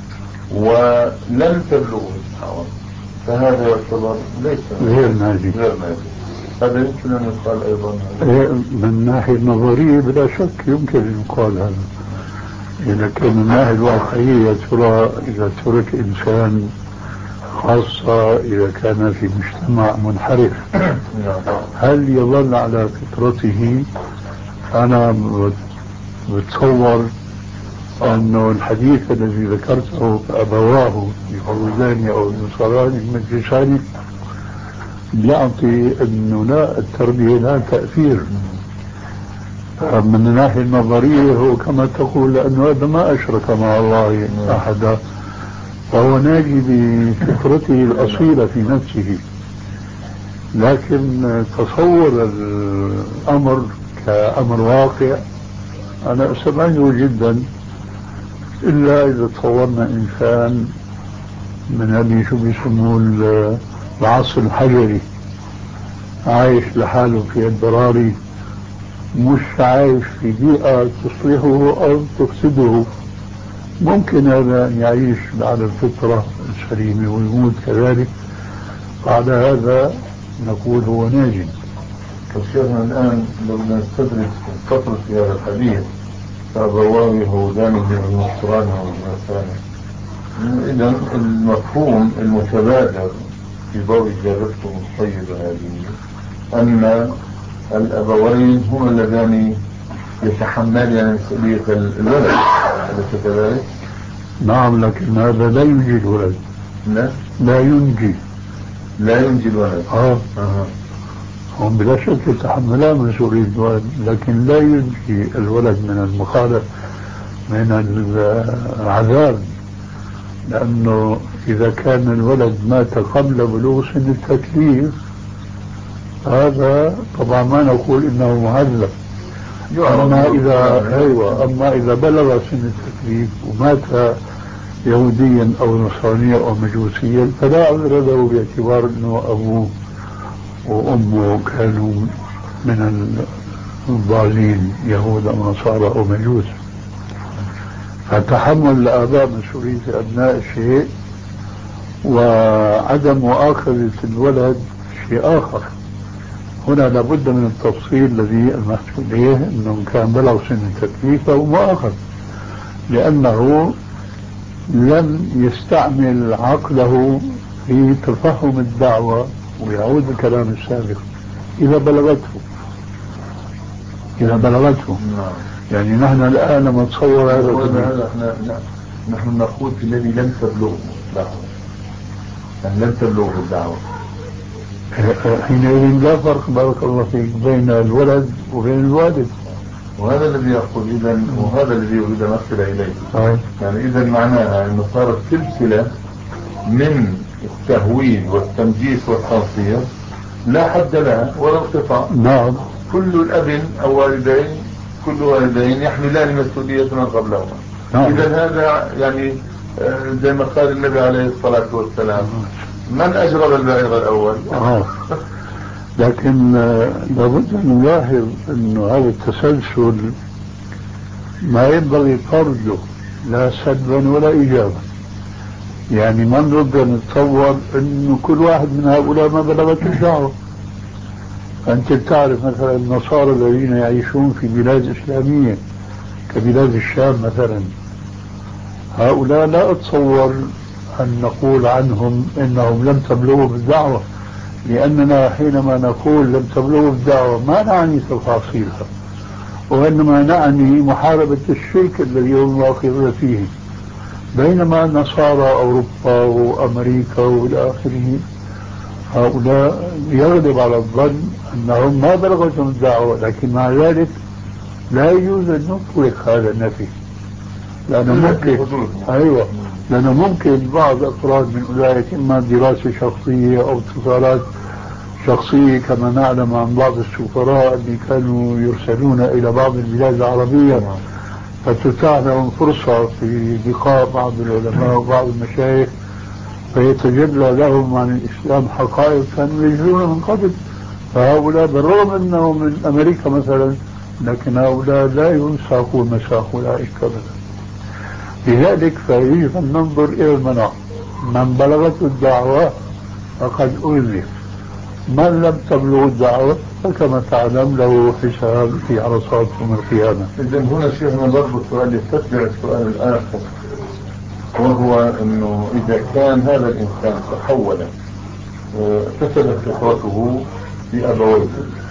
ولم تبلغه الدعوة فهذا يعتبر ليس غير ناجي. غير ناجي. هذا يمكن أن يقال أيضا من الناحية النظرية بلا شك يمكن أن يقال هذا. إذا كان من الناحية الواقعية ترى إذا ترك إنسان خاصة إذا كان في مجتمع منحرف هل يظل على فطرته؟ أنا بتصور أنه الحديث الذي ذكرته فأبواه يهودان أو نصراني مجساني يعطي أنه لا، التربية لا تأثير. من الناحية النظرية هو كما تقول لأنه هذا ما أشرك مع الله أحدا، فهو ناجي بفطرته الأصيلة في نفسه. لكن تصور الأمر كأمر واقع أنا أستبعده جدا، إلا إذا تصورنا إنسان من اللي شو بيسموه العصر الحجري عايش لحاله في البراري، مش عايش في بيئة تصلحه أو تفسده. ممكن هذا أن يعيش على الفطرة السليمة ويموت كذلك، بعد هذا نقول هو ناجي. فشيخنا الآن لو نستدرك فترة في هذا الحديث فأبواه يهودان ونصران ومجسان، إذن المفهوم المتبادر في ضوء إجابتكم الطيبة هذه أن الأبوين هم اللذان يتحملان مسؤولية الولد، أليس كذلك؟ نعم، لكن هذا لا ينجي الولد. لا لا ينجي لا ينجي الولد. آه. آه. هم بلا شك يتحملان مسؤولية الولد، لكن لا ينجي الولد من المخالف من العذاب، لأنه إذا كان الولد مات قبل بلوغ سن التكليف هذا طبعا ما نقول إنه معذب. أما إذا أيوة أما إذا بلغ سن التكليف ومات يهوديا أو نصرانيا أو مجوسيا فلا عذر له باعتبار أنه أبوه وأمه كانوا من الضالين يهود أو نصارى أو مجوس، فتحمل الآباء مسؤولية أبناء شيء وعدم مؤاخذة الولد شيء آخر. هنا لابد من التفصيل الذي المحسوب إليه أنه كان بلغ سن التكليف أو مؤاخذ، لأنه لم يستعمل عقله في تفهم الدعوة. ويعود الكلام السابق إذا بلغته إذا بلغته يعني نحن الآن نتصور هذا نحن نقول في الذي لم تبلغه الدعوة، يعني لم تبلغه الدعوة. حينئذ لا فرق بارك الله فيك بين الولد وبين الوالد، وهذا الذي يقول إذا، وهذا الذي يريد أن أصل إليه. أي. يعني إذا معناها أنه صارت سلسلة من التهويل والتمجيس والتنصير لا حد لها ولا انقطاع. نعم. كل الأب أو والدين كل والدين يحملان مسؤولية من قبلهما. نعم. إذا هذا يعني زي ما قال النبي عليه الصلاة والسلام، من أجرب البعير الأول؟ آه. لكن لابد أن نلاحظ أنه هذا التسلسل ما ينبغي فرضه لا سلبا ولا إيجابا. يعني ما نقدر نتصور أنه كل واحد من هؤلاء ما بلغت الدعوة. أنت تعرف مثلا النصارى الذين يعيشون في بلاد إسلامية كبلاد الشام مثلا، هؤلاء لا أتصور أن نقول عنهم إنهم لم تبلغوا بالدعوة، لأننا حينما نقول لم تبلغوا بالدعوة ما نعني تفاصيلها، وإنما نعني محاربة الشرك الذي هم واقعون فيه. بينما نصارى أوروبا وأمريكا وإلى آخره هؤلاء يغلب على الظن أنهم ما بلغتهم الدعوة، لكن مع ذلك لا يجوز أن نطلق هذا النفي، لأنه ممكن أيوة لأنه ممكن بعض أفراد من أولئك إما دراسة شخصية أو اتصالات شخصية كما نعلم عن بعض السفراء اللي كانوا يرسلون إلى بعض البلاد العربية، فتتاح لهم فرصة في لقاء بعض العلماء وبعض المشايخ فيتجلى لهم عن الإسلام حقائق كانوا يجهلون من قبل. فهؤلاء بالرغم أنهم من أمريكا مثلا، لكن هؤلاء لا ينساقون مساق أولئك أبدا. لذلك فيجب أن ننظر إلى المناط. من بلغته الدعوة فقد أذن، من لم تبلغ الدعوة فكما تعلم له حساب في عرصات يوم القيامة. إذن هنا شيخنا ضرب السؤال يستتبع السؤال الآخر، وهو أنه إذا كان هذا الإنسان تحول فسدت فطرته بأبويه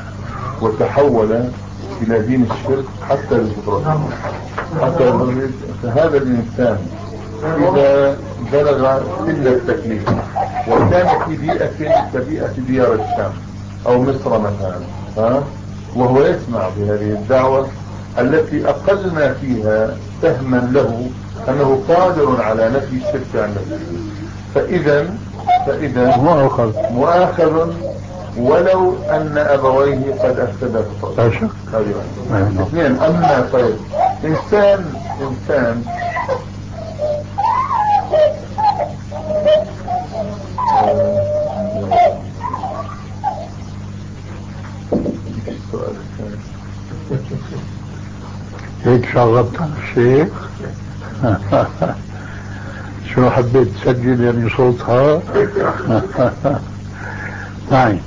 وتحول إلى دين الشرك حتى بفطرته حتى فهذا الإنسان إذا بلغ سن التكليف وكان في بيئة كبيئة ديار الشام أو مصر مثلا، ها وهو يسمع بهذه الدعوة التي أقل ما فيها فهما له أنه قادر على نفي الشرك عن نفسه، فإذا فإذا مؤاخذ مؤاخذ ولو أن أبويه قد أفسد فطرته. لا شك. اثنين. أما طيب إنسان إنسان هيك شغبت على الشيء. شو حبيت تسجل يعني صوتها؟ تعين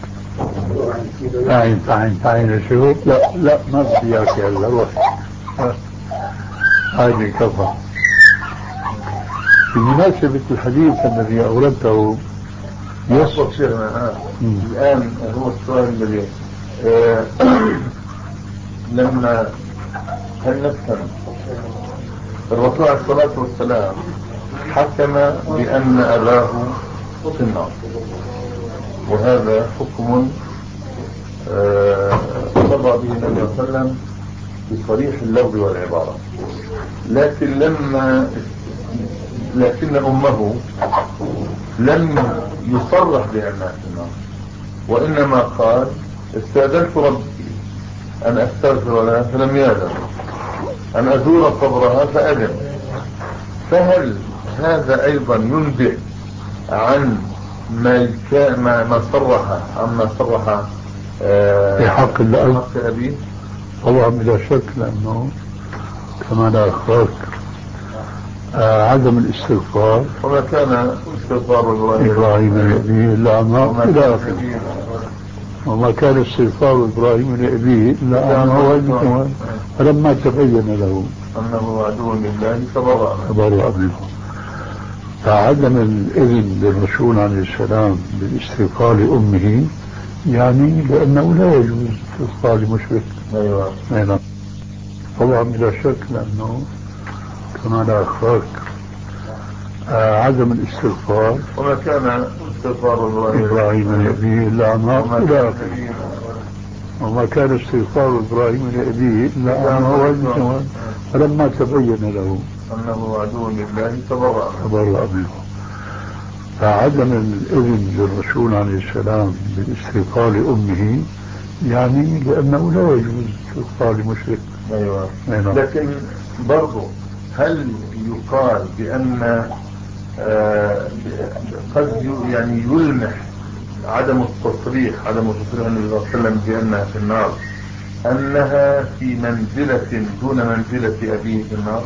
تعين تعين تعين شو؟ لا لا ما بدي اياك هلا روح. هاي كفى. بمناسبة الحديث الذي أوردته يصف شيخنا الآن هو السؤال الذي آه لما هل نفهم الرسول عليه الصلاة والسلام حكم بأن أباه في النار، وهذا حكم قضى به النبي صلى الله عليه وسلم بصريح اللفظ والعبارة، لكن لما لكن أمه لم يصرح بأنها في النار، وإنما قال استأذنت ربي أن أستغفر لها فلم يأذن، أن أزور قبرها فأذن. فهل هذا أيضا ينبئ عن ما ما ما صرح أما صرح في حق الأب حق أبيه طبعا بلا شك، لأنه كما لا أخبرك آه عدم الاستغفار وما كان استغفار إبراهيم لأبيه إلا عن إلى آخره، وما كان استغفار إبراهيم لأبيه إلا عن موعظة فلما تبين له أنه عدو لله تبرأ منه. فعدم الإذن للرسول عليه السلام بالاستغفار لأمه يعني لأنه لا يجوز استغفار لمشرك. أيوة. أيضا طبعا بلا شك، لأنه كما لا أخبرك آه عدم الاستغفار وما كان استغفار إبراهيم لأبيه إلا عن موعظة وما كان استغفار إبراهيم لأبيه إلا عن موعظة فلما تبين له أنه عدو لله تبرأ منه. فعدم الإذن للرسول عليه السلام بالاستغفار لأمه يعني لأنه لا يجوز استغفار لمشرك. أيوة. أيوة. لكن برضو هل يقال بأن آه قد يعني يلمح عدم التصريح عدم التصريح النبي صلى الله عليه وسلم بأنها في النار أنها في منزلة دون منزلة أبيه في النار؟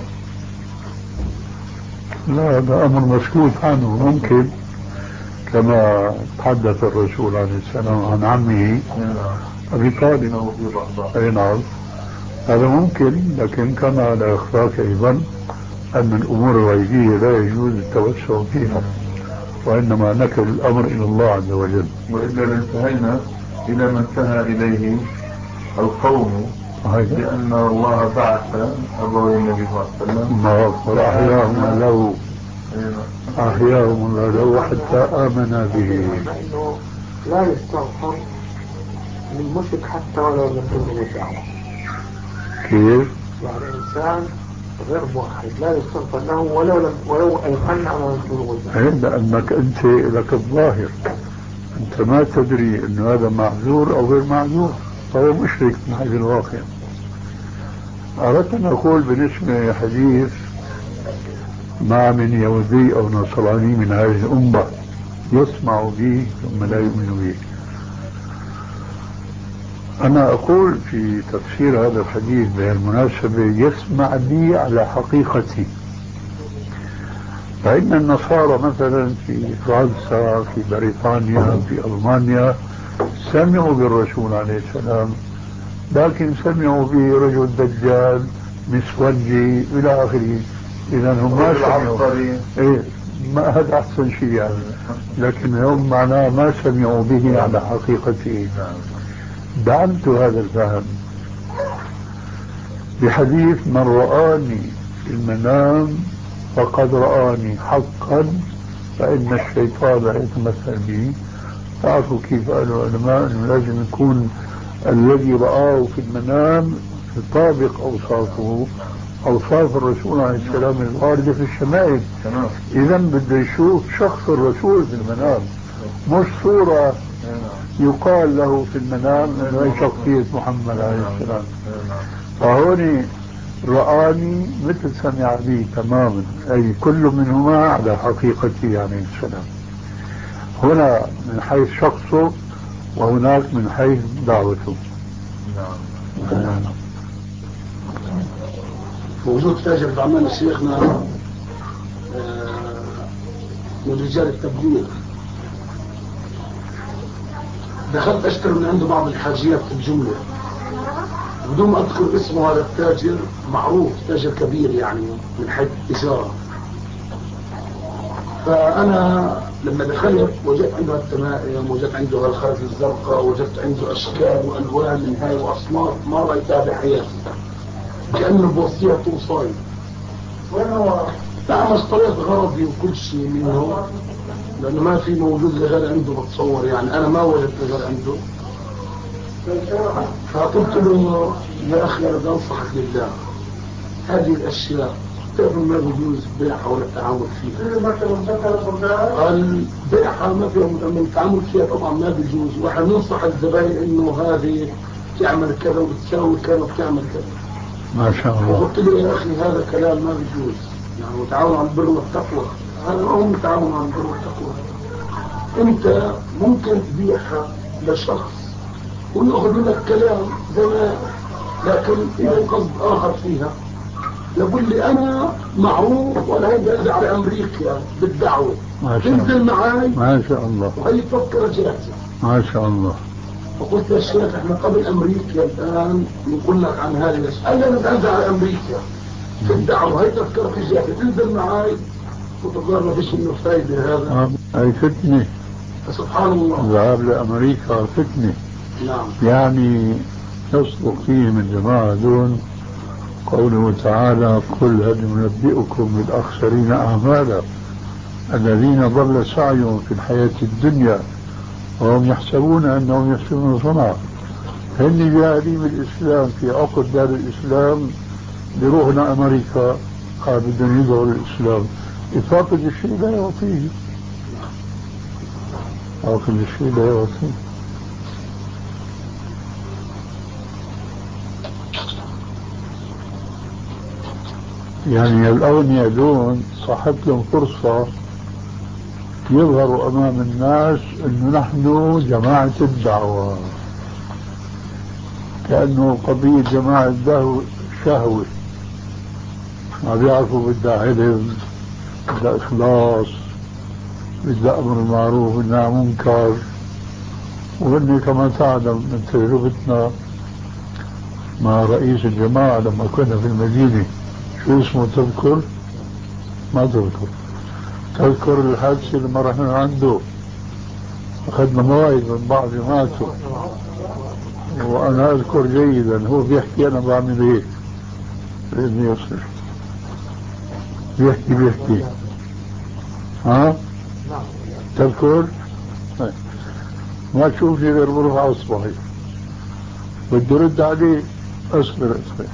لا، هذا أمر مسكوت عنه. ممكن كما تحدث الرسول عليه السلام عن عمه أبي طالب، أي نعم هذا ممكن، لكن كما لا يخفاك أيضا أن الأمور الغيبية لا يجوز التوسع فيها، وإنما نكل الأمر إلى الله عز وجل. وإلا لانتهينا إلى ما انتهى إليه القوم لأن الله بعث أبوي النبي صلى الله عليه وسلم وأحياهم له أحياهم له حتى آمن به. لا يستغفر للمشرك حتى ولو يكون دعوة. كيف؟ يعني إنسان غير موحد لا يستغفر له ولو لم ولو أيقن على يكون دعوة. لأنك أنت لك الظاهر، أنت ما تدري أنه هذا معذور أو غير معذور، فهو مشرك من حيث الواقع. أردت أن أقول بالنسبة لحديث ما من يهودي أو نصراني من هذه الأمة يسمع به ثم لا يؤمن به. أنا أقول في تفسير هذا الحديث بالمناسبة يسمع بي على حقيقتي. فإن النصارى مثلا في فرنسا، في بريطانيا، في ألمانيا سمعوا بالرسول عليه السلام، لكن سمعوا به رجل دجال مسودي إلى آخره. إذا هم ما سمعوا إيه ما هذا أحسن شيء يعني، لكن هم معناه ما سمعوا به على حقيقته. دعمت هذا الفهم بحديث من رآني في المنام فقد رآني حقا فإن الشيطان يتمثل به. تعرفوا كيف قالوا العلماء أنه لازم يكون الذي رآه في المنام يطابق أوصافه أوصاف الرسول عليه السلام الواردة في الشمائل. إذا بده يشوف شخص الرسول في المنام، مش صورة يقال له في المنام أنه هي شخصية محمد عليه السلام. فهوني رآني مثل سمع بي تماما، أي كل منهما على حقيقته عليه السلام. هنا من حيث شخصه وهناك من حيث دعوته. نعم. موجود تاجر بعمان شيخنا من رجال التبليغ، دخلت اشتري من عنده بعض الحاجيات في الجملة بدون ما اذكر اسمه. هذا التاجر معروف تاجر كبير يعني من حيث التجارة. فانا لما دخلت وجدت عنده التمائم، وجدت عنده الخرز الزرقاء، وجدت عنده اشكال والوان من هاي واصناف ما رايتها بحياتي، كأنه بوصية توصاي. وانا نعم اشتريت غرضي وكل شيء منه، لانه ما في موجود لغير عنده بتصور، يعني انا ما وجدت لغير عنده. فقلت له يا اخي انا بدي انصحك لله، هذه الاشياء تعرف ما بيجوز بيعها ولا التعامل فيها. قال بيعها ما فيها، من التعامل فيها طبعا ما بيجوز، واحنا ننصح الزبائن انه هذه تعمل كذا وبتساوي كذا وبتعمل كذا. ما شاء الله. قلت له يا اخي هذا كلام ما بيجوز، يعني وتعاون على البر والتقوى، هذا هم تعاون على البر والتقوى. انت ممكن تبيعها لشخص ويأخذ منك كلام زمان، لكن إذا قصد آخر فيها يقول لي أنا معروف وأنا هيك أرجع على أمريكا بالدعوة، تنزل معاي ما شاء الله، وهي تفكر جاهزة ما شاء الله. فقلت يا شيخ احنا قبل أمريكا الآن نقول لك عن هذه الأشياء، قال لي أنا أرجع على أمريكا في الدعوة، هي تفكر جاهزة، تنزل معاي وتظهر ما فيش منه فايدة. هذا هي فتنة، سبحان الله. الذهاب لأمريكا فتنة. نعم. يعني يصدق فيهم الجماعة دون قوله تعالى قل هل ننبئكم بالأخسرين أعمالا الذين ضل سعيهم في الحياة الدنيا وهم يحسبون أنهم يحسنون صنعا. هن جاهلين بالإسلام في عقد دار الإسلام بيروحون أمريكا بدهم يظهروا الإسلام، يفاقد الشيء لا يعطيه، فاقد الشيء لا يعطيه. يعني الأغنياء دون صحت لهم فرصة يظهروا أمام الناس أنه نحن جماعة الدعوة، كأنه قضية جماعة الدعوة شهوة، ما بيعرفوا بدها علم، بدها إخلاص، بدها أمر معروف والنهي عن منكر. وإني كما تعلم من تجربتنا مع رئيس الجماعة لما كنا في المدينة، شو اسمه تذكر؟ ما تذكر. تذكر الحادثة لما رحنا عنده أخذنا موعد من بعض ماتوا، وأنا أذكر جيدا هو بيحكي أنا بعمل هيك بإذن يصير بيحكي بيحكي ها تذكر؟ ما تشوفني غير برفع أصبعي بدي رد عليه أصبر أصبر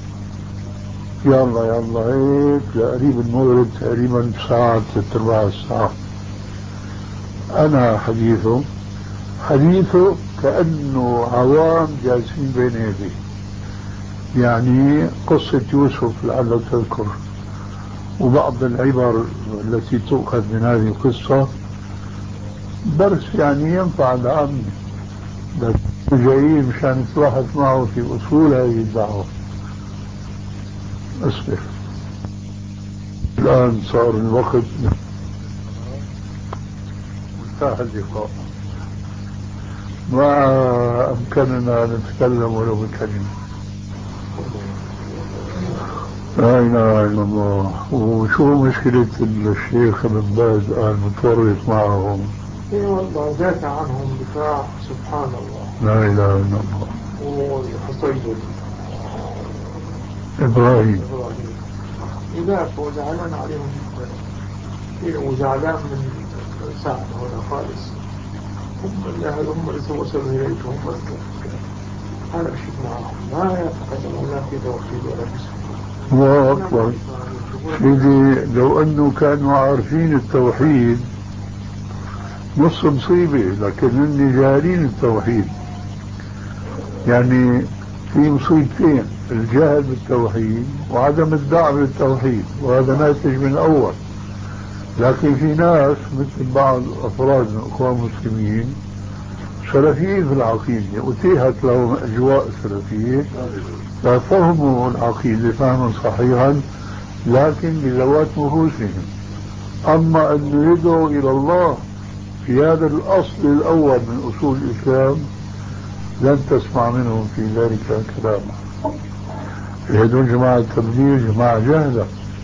يلا يلا هيك لقريب المغرب تقريبا ساعة ثلاث أرباع الساعة. أنا حديثه حديثه كأنه عوام جالسين بين يديه. يعني قصة يوسف لعلك تذكر وبعض العبر التي تؤخذ من هذه القصة درس يعني ينفع العام، جايين مشان نتواحد معه في أصول هذه الدعوة. أصبر الآن صار الوقت منتهى اللقاء، ما أمكننا نتكلم ولو بكلمة. لا إله إلا الله. وشو مشكلة الشيخ ابن باز قال متورط معهم؟ اي والله ذات عنهم دفاع سبحان الله. لا إله إلا الله. وحصيد إبراهيم إذا وزعلان عليهم جدا، وزعلان من سعد هنا خالص، هم الأهل هم اللي وصلوا إليك، هم أنا مشيت معهم ما يتقدمون لا في توحيد ولا في سنة. الله أكبر. سيدي لو أنه كانوا عارفين التوحيد نص مصيبة، لكن هن جاهلين التوحيد. يعني في مصيبتين، الجهل بالتوحيد وعدم الدعوة بالتوحيد، وهذا ناتج من أول. لكن في ناس مثل بعض أفراد من الأخوان المسلمين سلفيين في العقيدة، أتيحت لهم أجواء سلفية ففهموا العقيدة فهما صحيحا لكن بذوات نفوسهم. أما أن يدعوا إلى الله في هذا الأصل الأول من أصول الإسلام لن تسمع منهم في ذلك كلام. هذول جماعة التبليغ جماعة جهلة.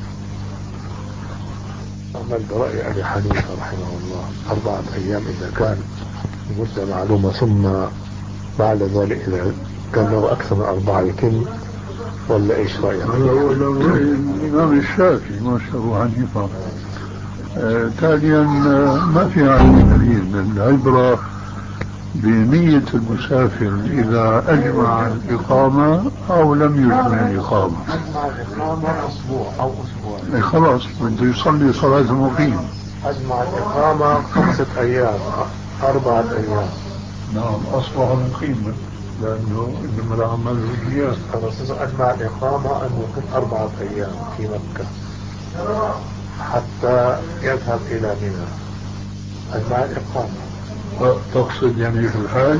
أعمل برأي أبي حنيفة رحمه الله أربعة أيام إذا كان مدة معلومة، ثم بعد ذلك إذا كان له أكثر من أربعة يتم، ولا إيش رأيك؟ هذا هو الإمام الشافعي ما شاء الله حنيفة. آه تاليا آه ما في عندنا دليل. العبرة بنية المسافر إذا أجمع الإقامة أو لم يجمع الإقامة. أجمع الإقامة أسبوع أو أسبوع خلاص بده يصلي صلاة مقيم. أجمع الإقامة خمسة أيام أربعة أيام. نعم أصبح مقيما لأنه إنما العمل بالقياس. أجمع الإقامة أن يكون أربعة أيام في مكة حتى يذهب إلى منى. مع الإقامة. تقصد يعني في الحال؟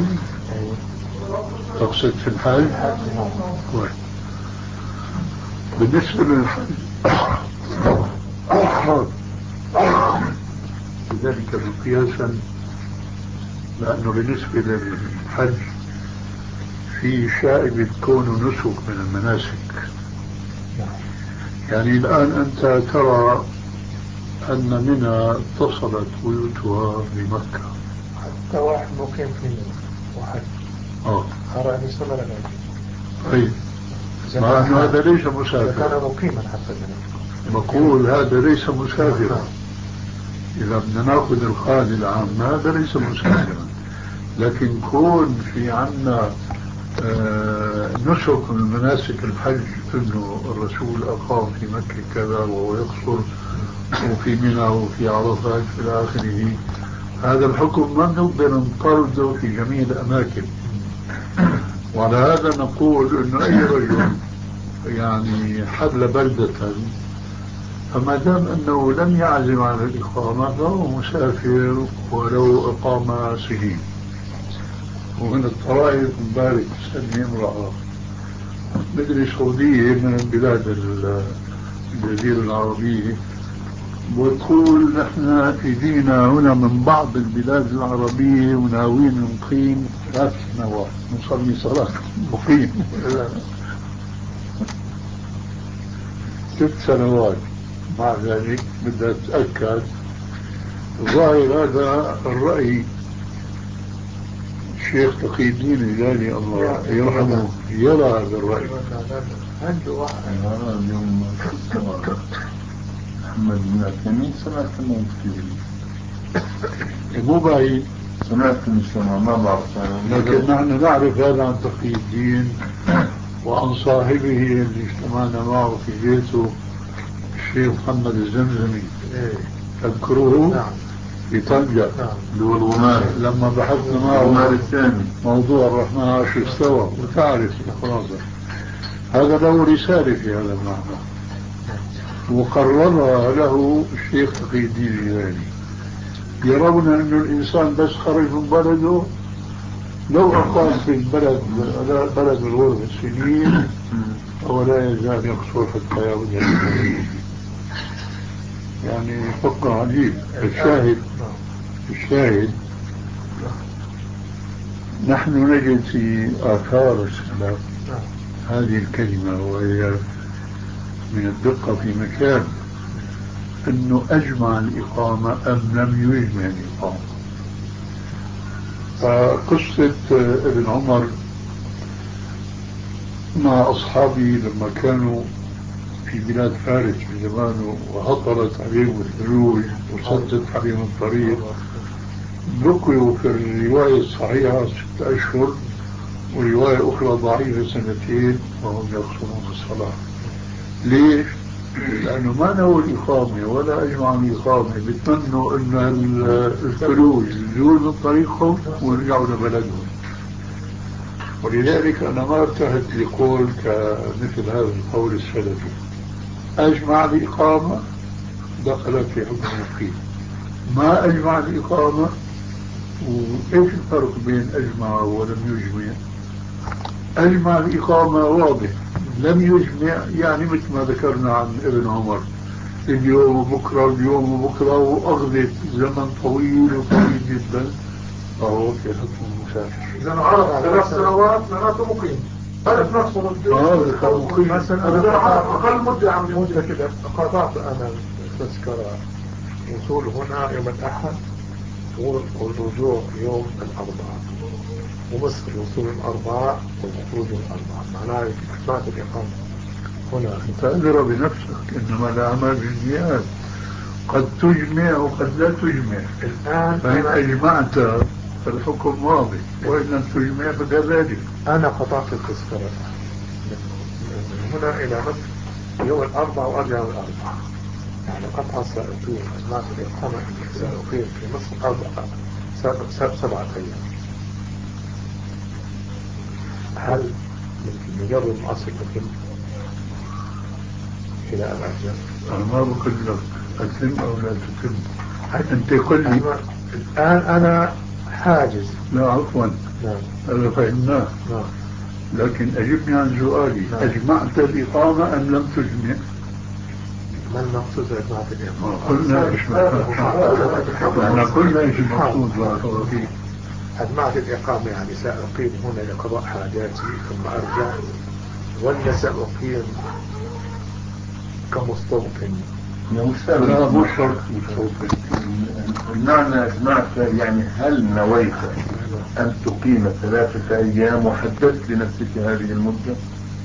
تقصد في الحال؟ كويس. بالنسبة للحج لذلك قياسا، لأنه بالنسبة للحج في شائبة كونه نسك من المناسك. يعني الآن أنت ترى أن منى اتصلت بيوتها بمكة، حتى واحد مقيم في منى واحد اه أرى أن يصلى لنا. طيب، مع أنه هذا ليس مسافر. كان مقيما حتى منى. بقول هذا ليس مسافرا. إذا بدنا ناخذ القاعدة العامة هذا ليس مسافرا، لكن كون في عنا آه نسك من مناسك الحج انه الرسول اقام في مكة كذا وهو يقصر وفي منى وفي عرفات الى اخره، هذا الحكم ما نقدر نطرده في جميع الاماكن. وعلى هذا نقول انه اي رجل يعني حل بلدة فما دام انه لم يعزم على الاقامة فهو مسافر ولو اقام سنين. ومن الطوائف مبارك سمي امرأة مدري سعودية من البلاد الجزيرة العربية، وتقول نحن اجينا هنا من بعض البلاد العربية وناويين نقيم ثلاث سنوات نصلي صلاة مقيم ست سنوات. مع ذلك بدها تتأكد. الظاهر هذا الرأي الشيخ تقي الدين الهلالي الله يرحمه يرى هذا الرأي. عنده واحد اليوم محمد بن عثيمين سمعت انه كثير مو بعيد، سمعت من السماء ما بعرف، لكن نحن نعرف هذا عن تقي الدين وعن صاحبه اللي اجتمعنا معه في بيته الشيخ محمد الزمزمي. تذكروه؟ نعم. في طنجة. نعم. لما بحثنا معه الثاني موضوع الرحمن عرش استوى وتعرف الخلاصة. هذا له رسالة في هذا المعنى وقررها له الشيخ تقي الدين الهلالي. يرون أن الإنسان بس خرج من بلده لو أقام في البلد بلد الغرب السنين هو لا يزال يقصر حتى يعود يعني فقه عجيب. الشاهد الشاهد نحن نجد في آثار السلف هذه الكلمة، وهي من الدقة في مكان أنه أجمع الإقامة أم لم يجمع الإقامة. فقصة ابن عمر مع أصحابه لما كانوا في بلاد فارس في زمانه وهطلت عليهم الثلوج وسدت عليهم الطريق، بقيوا في الرواية الصحيحة ست أشهر ورواية أخرى ضعيفة سنتين وهم يقصرون الصلاة. ليش؟ لأنه ما نووا الإقامة ولا أجمعوا الإقامة، بيتمنوا أن الثلوج يزول من طريقهم ويرجعوا لبلدهم. ولذلك أنا ما ارتحت لقول كمثل هذا القول السلفي أجمع الإقامة دخلت في حكم المقيم، ما أجمع الإقامة. وإيش الفرق بين أجمع ولم يجمع؟ أجمع الإقامة واضح، لم يجمع يعني مثل ما ذكرنا عن ابن عمر اليوم وبكرة اليوم وبكرة وأخذت زمن طويل وطويل جدا، فهو في حكم المسافر. إذا عرف ثلاث سنوات معناته مقيم. هذا نفس هذا كان مقيم. مثلا أقل مدة عم مدة كده قطعت أنا تذكرة وصول هنا يوم الأحد والرجوع يوم الأربعاء، ومصر وصول الأربعاء والخروج الأربعاء، معناه إثبات الإقامة هنا. أنت أدرى بنفسك إنما الأعمال بالنيات، قد تجمع وقد لا تجمع. الآن فإن أجمعت فالحكم واضح وإن لم تجمع فكذلك. أنا قطعت التذكرة من هنا إلى مصر يوم الأربعاء وأرجع يوم الأربعاء، يعني قطع ساعتين أثناء الإقامة سأقيم في مصر أربعة سبعة أيام. هل مجرد مؤسسة تتم إلى أن أرجع؟ أنا ما بقول لك أتم أو لا تتم، أنت قل لي الآن أنا حاجز. لا عفوا، نعم. هذا فهمناه. نعم. لكن أجبني عن سؤالي. نعم. أجمعت الإقامة أم لم تجمع؟ ما المقصود أجمعت الإقامة؟ قلنا احنا قلنا ايش المقصود. أجمعت الإقامة يعني سأقيم هنا لقضاء حاجاتي ثم أرجع، ولا سأقيم كمستوطن؟ لا مش شرط مستوطن. المعنى أجمعت يعني هل نويت أن تقيم ثلاثة أيام وحددت لنفسك هذه المدة؟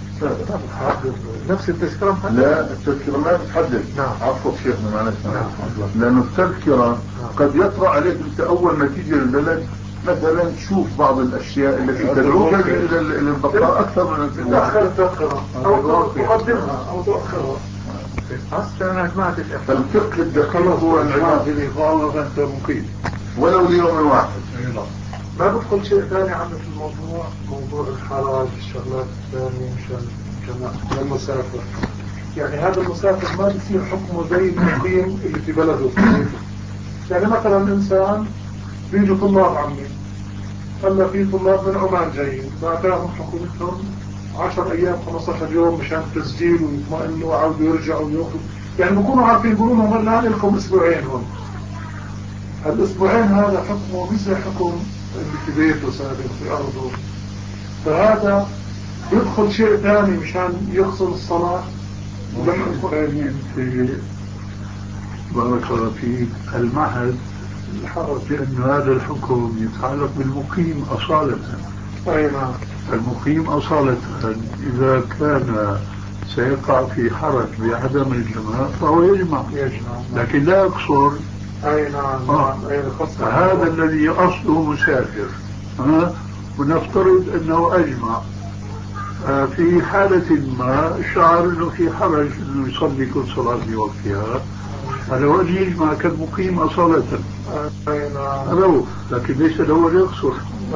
نفس التذكرة محدد؟ لا التذكرة ما بتحدد. نعم. عفوا شيخنا معلش. نعم. لأنه التذكرة قد يطرأ عليك أنت أول ما تيجي للبلد مثلا تشوف بعض الأشياء التي تدعوك إلى البقاء أكثر من تأخر التذكرة أو تقدمها أو تؤخرها. أصلا أنا أجمعت الإقامة. الفقه الدقيق هو أجمعت الإقامة فأنت مقيم ولو ليوم واحد. ما بدخل شيء ثاني عم في الموضوع، موضوع الحراج الشغلات الثانية مشان جماعة المسافر. يعني هذا المسافر ما بيصير حكمه زي المقيم اللي في بلده في بيته. يعني مثلا إنسان بيجوا طلاب عمي، هلا في طلاب من عمان جايين بعتهم حكومتهم عشر أيام خمسة عشر يوم مشان تسجيل ويطمئنوا وعودوا يرجعوا ويأخذوا، يعني بكونوا عارفين يقولوا لهم هلا لكم أسبوعين هون. الأسبوعين هذا حكمه مش زي حكم اللي في بيته ساكن في أرضه. فهذا يدخل شيء ثاني مشان يغسل الصلاة. ولما ثاني أنت بارك الله فيك المعهد الحرج، لأن هذا الحكم يتعلق بالمقيم أصالة. أي نعم. المقيم أصالة إذا كان سيقع في حرج بعدم الجماع فهو يجمع. يجمع. لكن لا يقصر. أي نعم. آه. هذا الذي أصله مسافر. ها؟ ونفترض أنه أجمع في حالة ما شعر أنه في حرج أنه يصلي كل صلاة بوقتها، هذا هو اللي يجمع كالمقيم أصالة. هذا لكن ليس له اللي يقصر.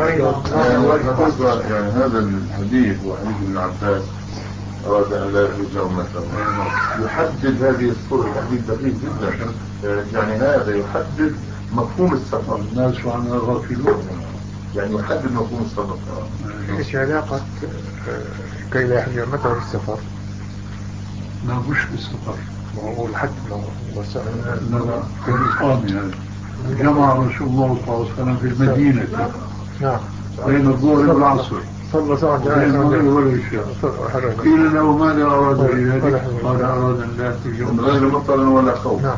يعني هذا الحديث وحديث ابن عباس أراد أن لا يخرج أمته يحدد هذه الصورة تحديد دقيق جدا. يعني هذا يحدد مفهوم السفر. الناس عنها غافلون. يعني يحدد مفهوم السفر. ايش علاقة كي لا يحمي أمته بالسفر؟ لا مش بالسفر. هو الحد لا لا كالإقامة يعني. جمع رسول الله صلى الله عليه وسلم في المدينة. نعم. بين الظهر والعصر. صلى صلى بين المغرب والعشاء. قيل له ماذا أراد بذلك؟ قال أراد أن لا تجوم غير مطر ولا خوف. نعم.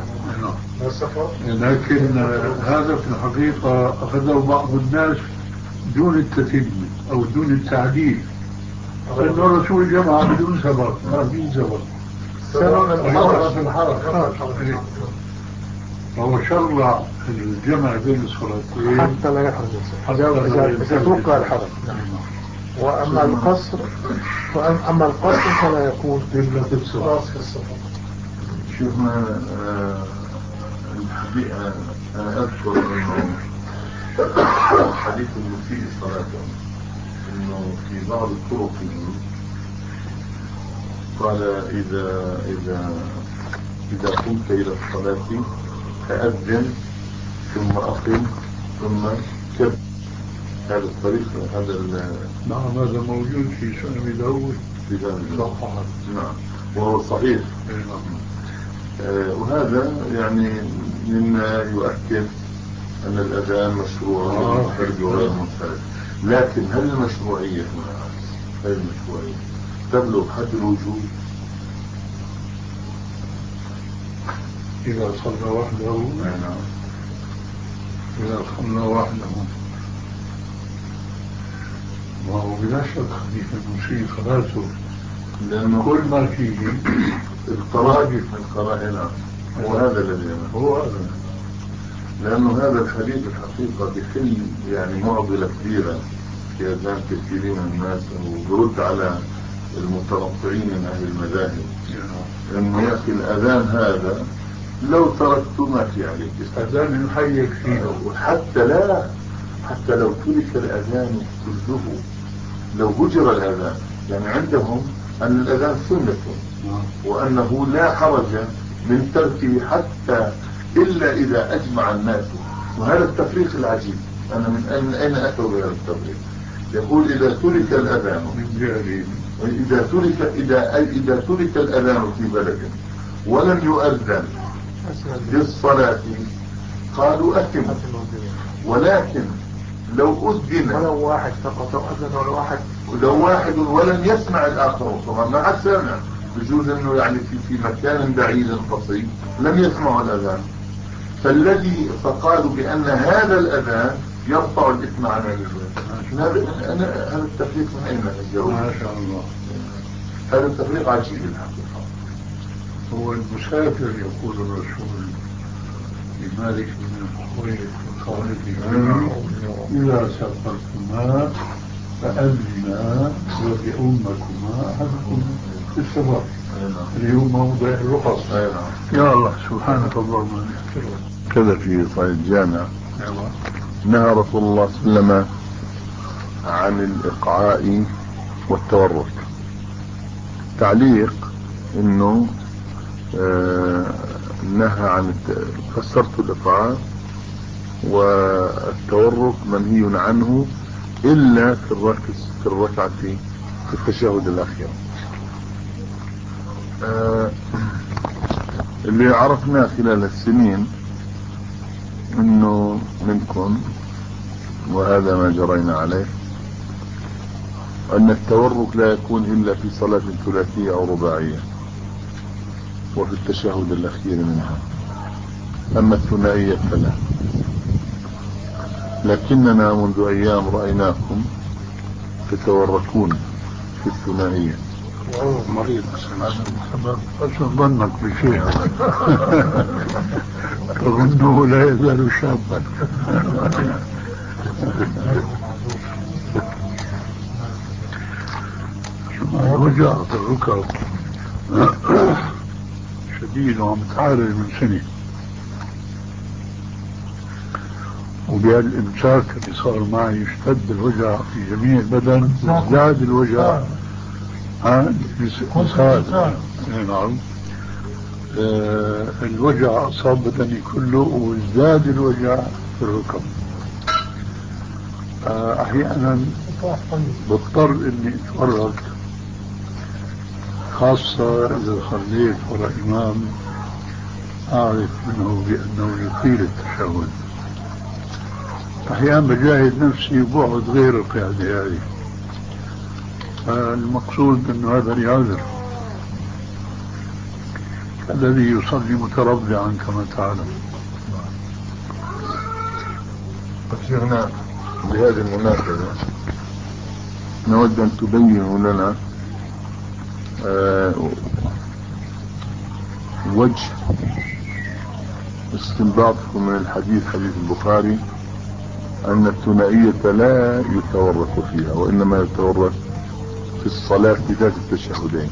لكن هذا في الحقيقة أخذه بعض الناس دون التتمة أو دون التعديل. لأن الرسول جمع بدون سبب، ما في سبب. سبب الحرج في الحرج. فهو شرع الجمع بين الصلاتين حتى لا يحرج إذا يتوقع الحرج. وأما القصر وأما القصر فلا يكون إلا في السفر. شوفنا الحقيقة أنا أذكر أنه حديث المسيء الصلاة أنه في بعض الطرق قال إذا إذا إذا قمت إلى الصلاة فأذن ثم أقم ثم كبر. هذا الطريق هذا نعم هذا موجود في سنن داود في ذلك. نعم وهو صحيح. آه وهذا يعني مما يؤكد أن الأذان مشروع منفرد وغير منفرد. لكن هل المشروعية هنا هل المشروعية تبلغ حد الوجوب؟ إذا صلى وحده. نعم. إذا صلى وحده وهو بلا شك حديث المسيء صلاته لأنه كل ما فيه القرائن القرائن وهذا الذي هو هذا. لأنه هذا الحديث الحقيقة بحل يعني معضلة كبيرة في أذهان كثيرين من الناس ويرد على المتنطعين من أهل المذاهب. لأنه يا أخي الأذان هذا لو تركت ما في عليك أذان يحيك فيه. وحتى لا حتى لو ترك الأذان كله لو هجر الأذان يعني عندهم أن الأذان سنة وأنه لا حرج من تركه حتى إلا إذا أجمع الناس وهذا التفريق العجيب. أنا من أين أين أتوا بهذا التفريق؟ يقول إذا ترك الأذان إذا ترك إذا إذا ترك الأذان في بلد ولم يؤذن للصلاة قالوا أتم، ولكن لو أذن ولو واحد فقط أو أذن ولا واحد لو واحد ولم يسمع الآخر طبعا ما عاد سامع، بجوز انه يعني في في مكان بعيد قصير لم يسمعوا الأذان، فالذي فقالوا بأن هذا الأذان يرفع الإثم عن الإذن. هذا أنا هذا التفريق من أين الجو؟ ما شاء الله، هذا التفريق عجيب الحقيقة. هو المسافر يقول الرسول لمالك بن الحويرث وخالده إذا سافرتما فأذنا وبأمكما أحدكم في السفر اللي هو موضع الرخص. يا الله سبحانك اللهم. كذا في صحيح الجامع نهى رسول الله صلى الله عليه وسلم عن الإقعاء والتورك. تعليق انه آه نهى عن فسرت الإقعاء والتورك منهي عنه إلا في الركعة في الركعة في التشهد الأخير. آه اللي عرفناه خلال السنين انه منكم وهذا ما جرينا عليه ان التورك لا يكون الا في صلاة ثلاثية او رباعية وفي التشهد الاخير منها، اما الثنائية فلا. لكننا منذ ايام رأيناكم تتوركون في الثنائية. مريض أسأل ظنك بشيء تظنه لا يزال شابا. وجع في الركب شديد وعم تعالج من سنة، وبهالإمساك اللي صار معي اشتد الوجع في جميع البدن وازداد الوجع. ها مساعد. نعم. آه الوجع أصاب بدني كله وازداد الوجع في الركب. آه أحيانا بضطر إني أتفرج، خاصة إذا صليت وراء إمام أعرف منه بأنه يطيل التشهد. أحيانا بجاهد نفسي وبقعد غير القيادة هذه. المقصود أن هذا لعذر الذي يصلي متربعا كما تعلم. شيخنا بهذه المناسبة نود أن تبينوا لنا آه وجه استنباطكم من الحديث حديث البخاري أن الثنائية لا يتورك فيها وإنما يتورك في الصلاة ذات التشهدين.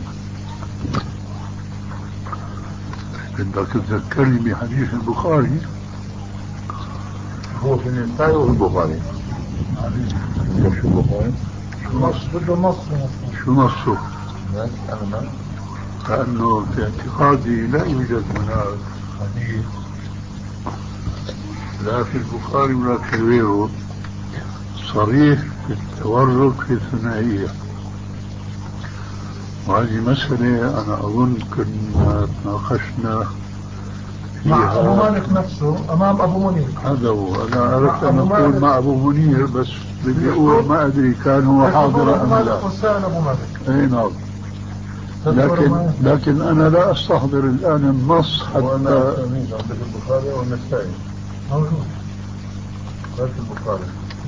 بدك تذكرني بحديث البخاري. هو في النساء وفي البخاري. شو البخاري؟ بده نص. شو نصه؟ لأنه في اعتقادي لا يوجد هناك حديث لا في البخاري ولا في غيره صريح في التورك في الثنائية. وهذه مسألة أنا أظن كنا تناقشنا مع أبو مالك نفسه أمام أبو منير. هذا هو. أنا أردت أن أقول مع أبو منير بس بدي أقول ما أدري كان هو حاضر أم لا. أبو مالك. أي نعم. لكن لكن أنا لا أستحضر الآن النص حتى. عندك البخاري والنسائي موجود. لا في البخاري.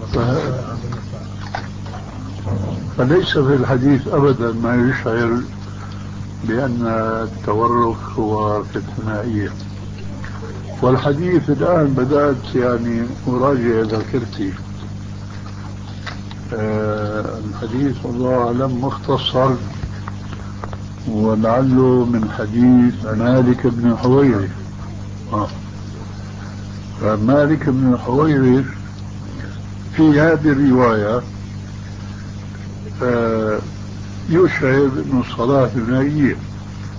فليس في الحديث أبدا ما يشعر بأن التورك هو في الثنائية. والحديث الآن بدأت يعني أراجع ذاكرتي. آه الحديث الله أعلم مختصر ولعله من حديث مالك بن الحويرث. آه. فمالك بن الحويرث في هذه الرواية آه يشعر أن الصلاة ثنائية،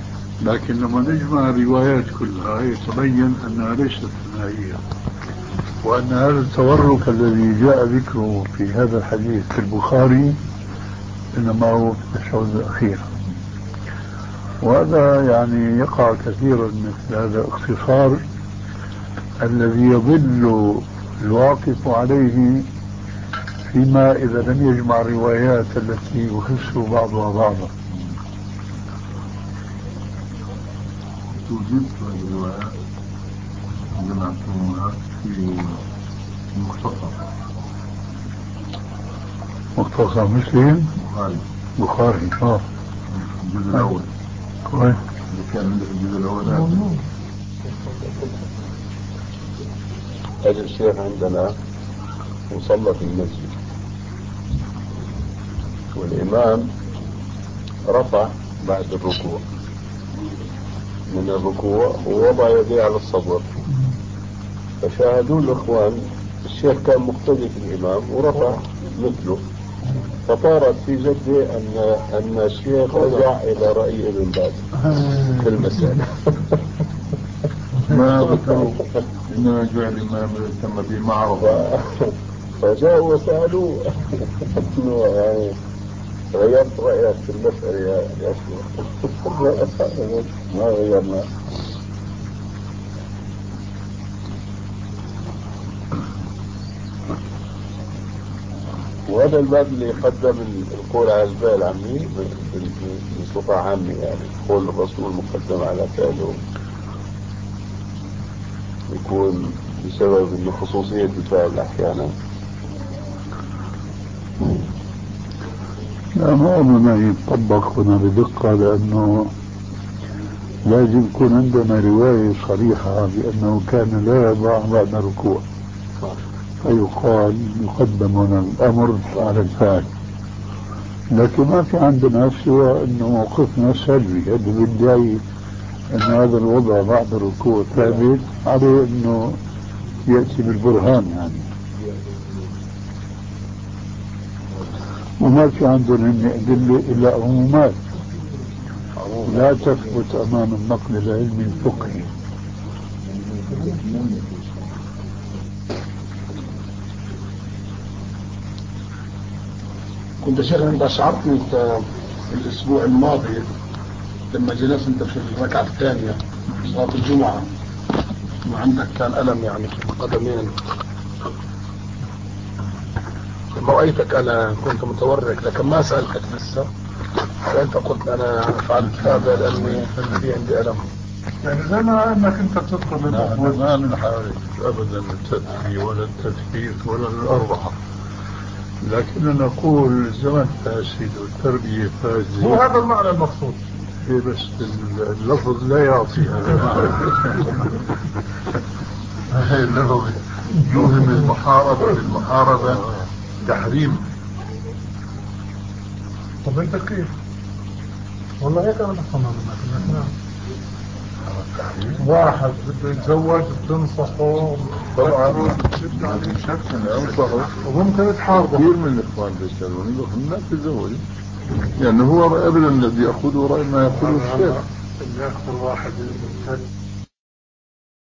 لكن لما نجمع الروايات كلها يتبين أنها ليست ثنائية. وأن هذا التورك الذي جاء ذكره في هذا الحديث في البخاري إنما هو في التشهد الأخير. وهذا يعني يقع كثيرا مثل هذا الاختصار الذي يضل الواقف عليه فيما إذا لم يجمع الروايات التي يخص بعضها بعضا. توجد الروايات جمعتموها في مختصر مختصر مسلم بخاري بخاري اه الجزء الأول كويس اللي كان عندك الجزء الأول هذا. هذا الشيخ عندنا وصلى في المسجد والإمام رفع بعد الركوع من الركوع ووضع يديه على الصدر، فشاهدوا الإخوان الشيخ كان مقتدي في الإمام ورفع مثله، فطارت في جدي أن أن الشيخ رجع إلى رأي ابن باز في المسألة. ما ذكروا إنه جعل الإمام تم به معرض، فجاءوا وسألوا إنه يعني غيرت رأيك في المسألة يا يا شيخ؟ ما غيرنا. وهذا الباب اللي يقدم القول على الباء العامي بصفة عامة، يعني قول الرسول مقدم على فعله يكون بسبب إنه خصوصية الفعل أحيانا. لا، ما ما يطبق هنا بدقة، لأنه لازم يكون عندنا رواية صريحة بأنه كان لا يضع بعد الركوع، فيقال يقدم هنا الأمر على الفعل. لكن ما في عندنا سوى أنه موقفنا سلبي، هذا بداية أن هذا الوضع بعد الركوع ثابت عليه أنه يأتي بالبرهان يعني. وما في عندنا أدلة إلا عمومات لا تثبت أمام النقل العلمي الفقهي. كنت شيخ انت اشعرتني انت الاسبوع الماضي لما جلست انت في الركعه الثانيه في صلاه الجمعه وعندك كان الم يعني في القدمين، لما رايتك انا كنت متورك لكن ما سالتك لسه، فانت قلت انا فعلت هذا لاني في عندي الم. يعني زي ما انك انت تطلب الأخوة ما نحارب ابدا التدفي ولا التدفيف ولا الاربعه، لكن نقول الزمن فاسد والتربيه فاسده. هو هذا المعنى المقصود. إيه بس اللفظ لا يعطي هذا المعنى. هاي اللفظ يوهم المحاربه بالمحاربه تحريم. طب انت كيف؟ والله هيك انا بفهمها منك. واحد بده يتزوج بتنصحه طبعا شفت عليه شكل انصحه وممكن تحاربه. كثير من الاخوان بيسالوني بقول لا تتزوج، يعني هو ابدا الذي ياخذه راي ما يقوله الشيخ. اللي اكثر واحد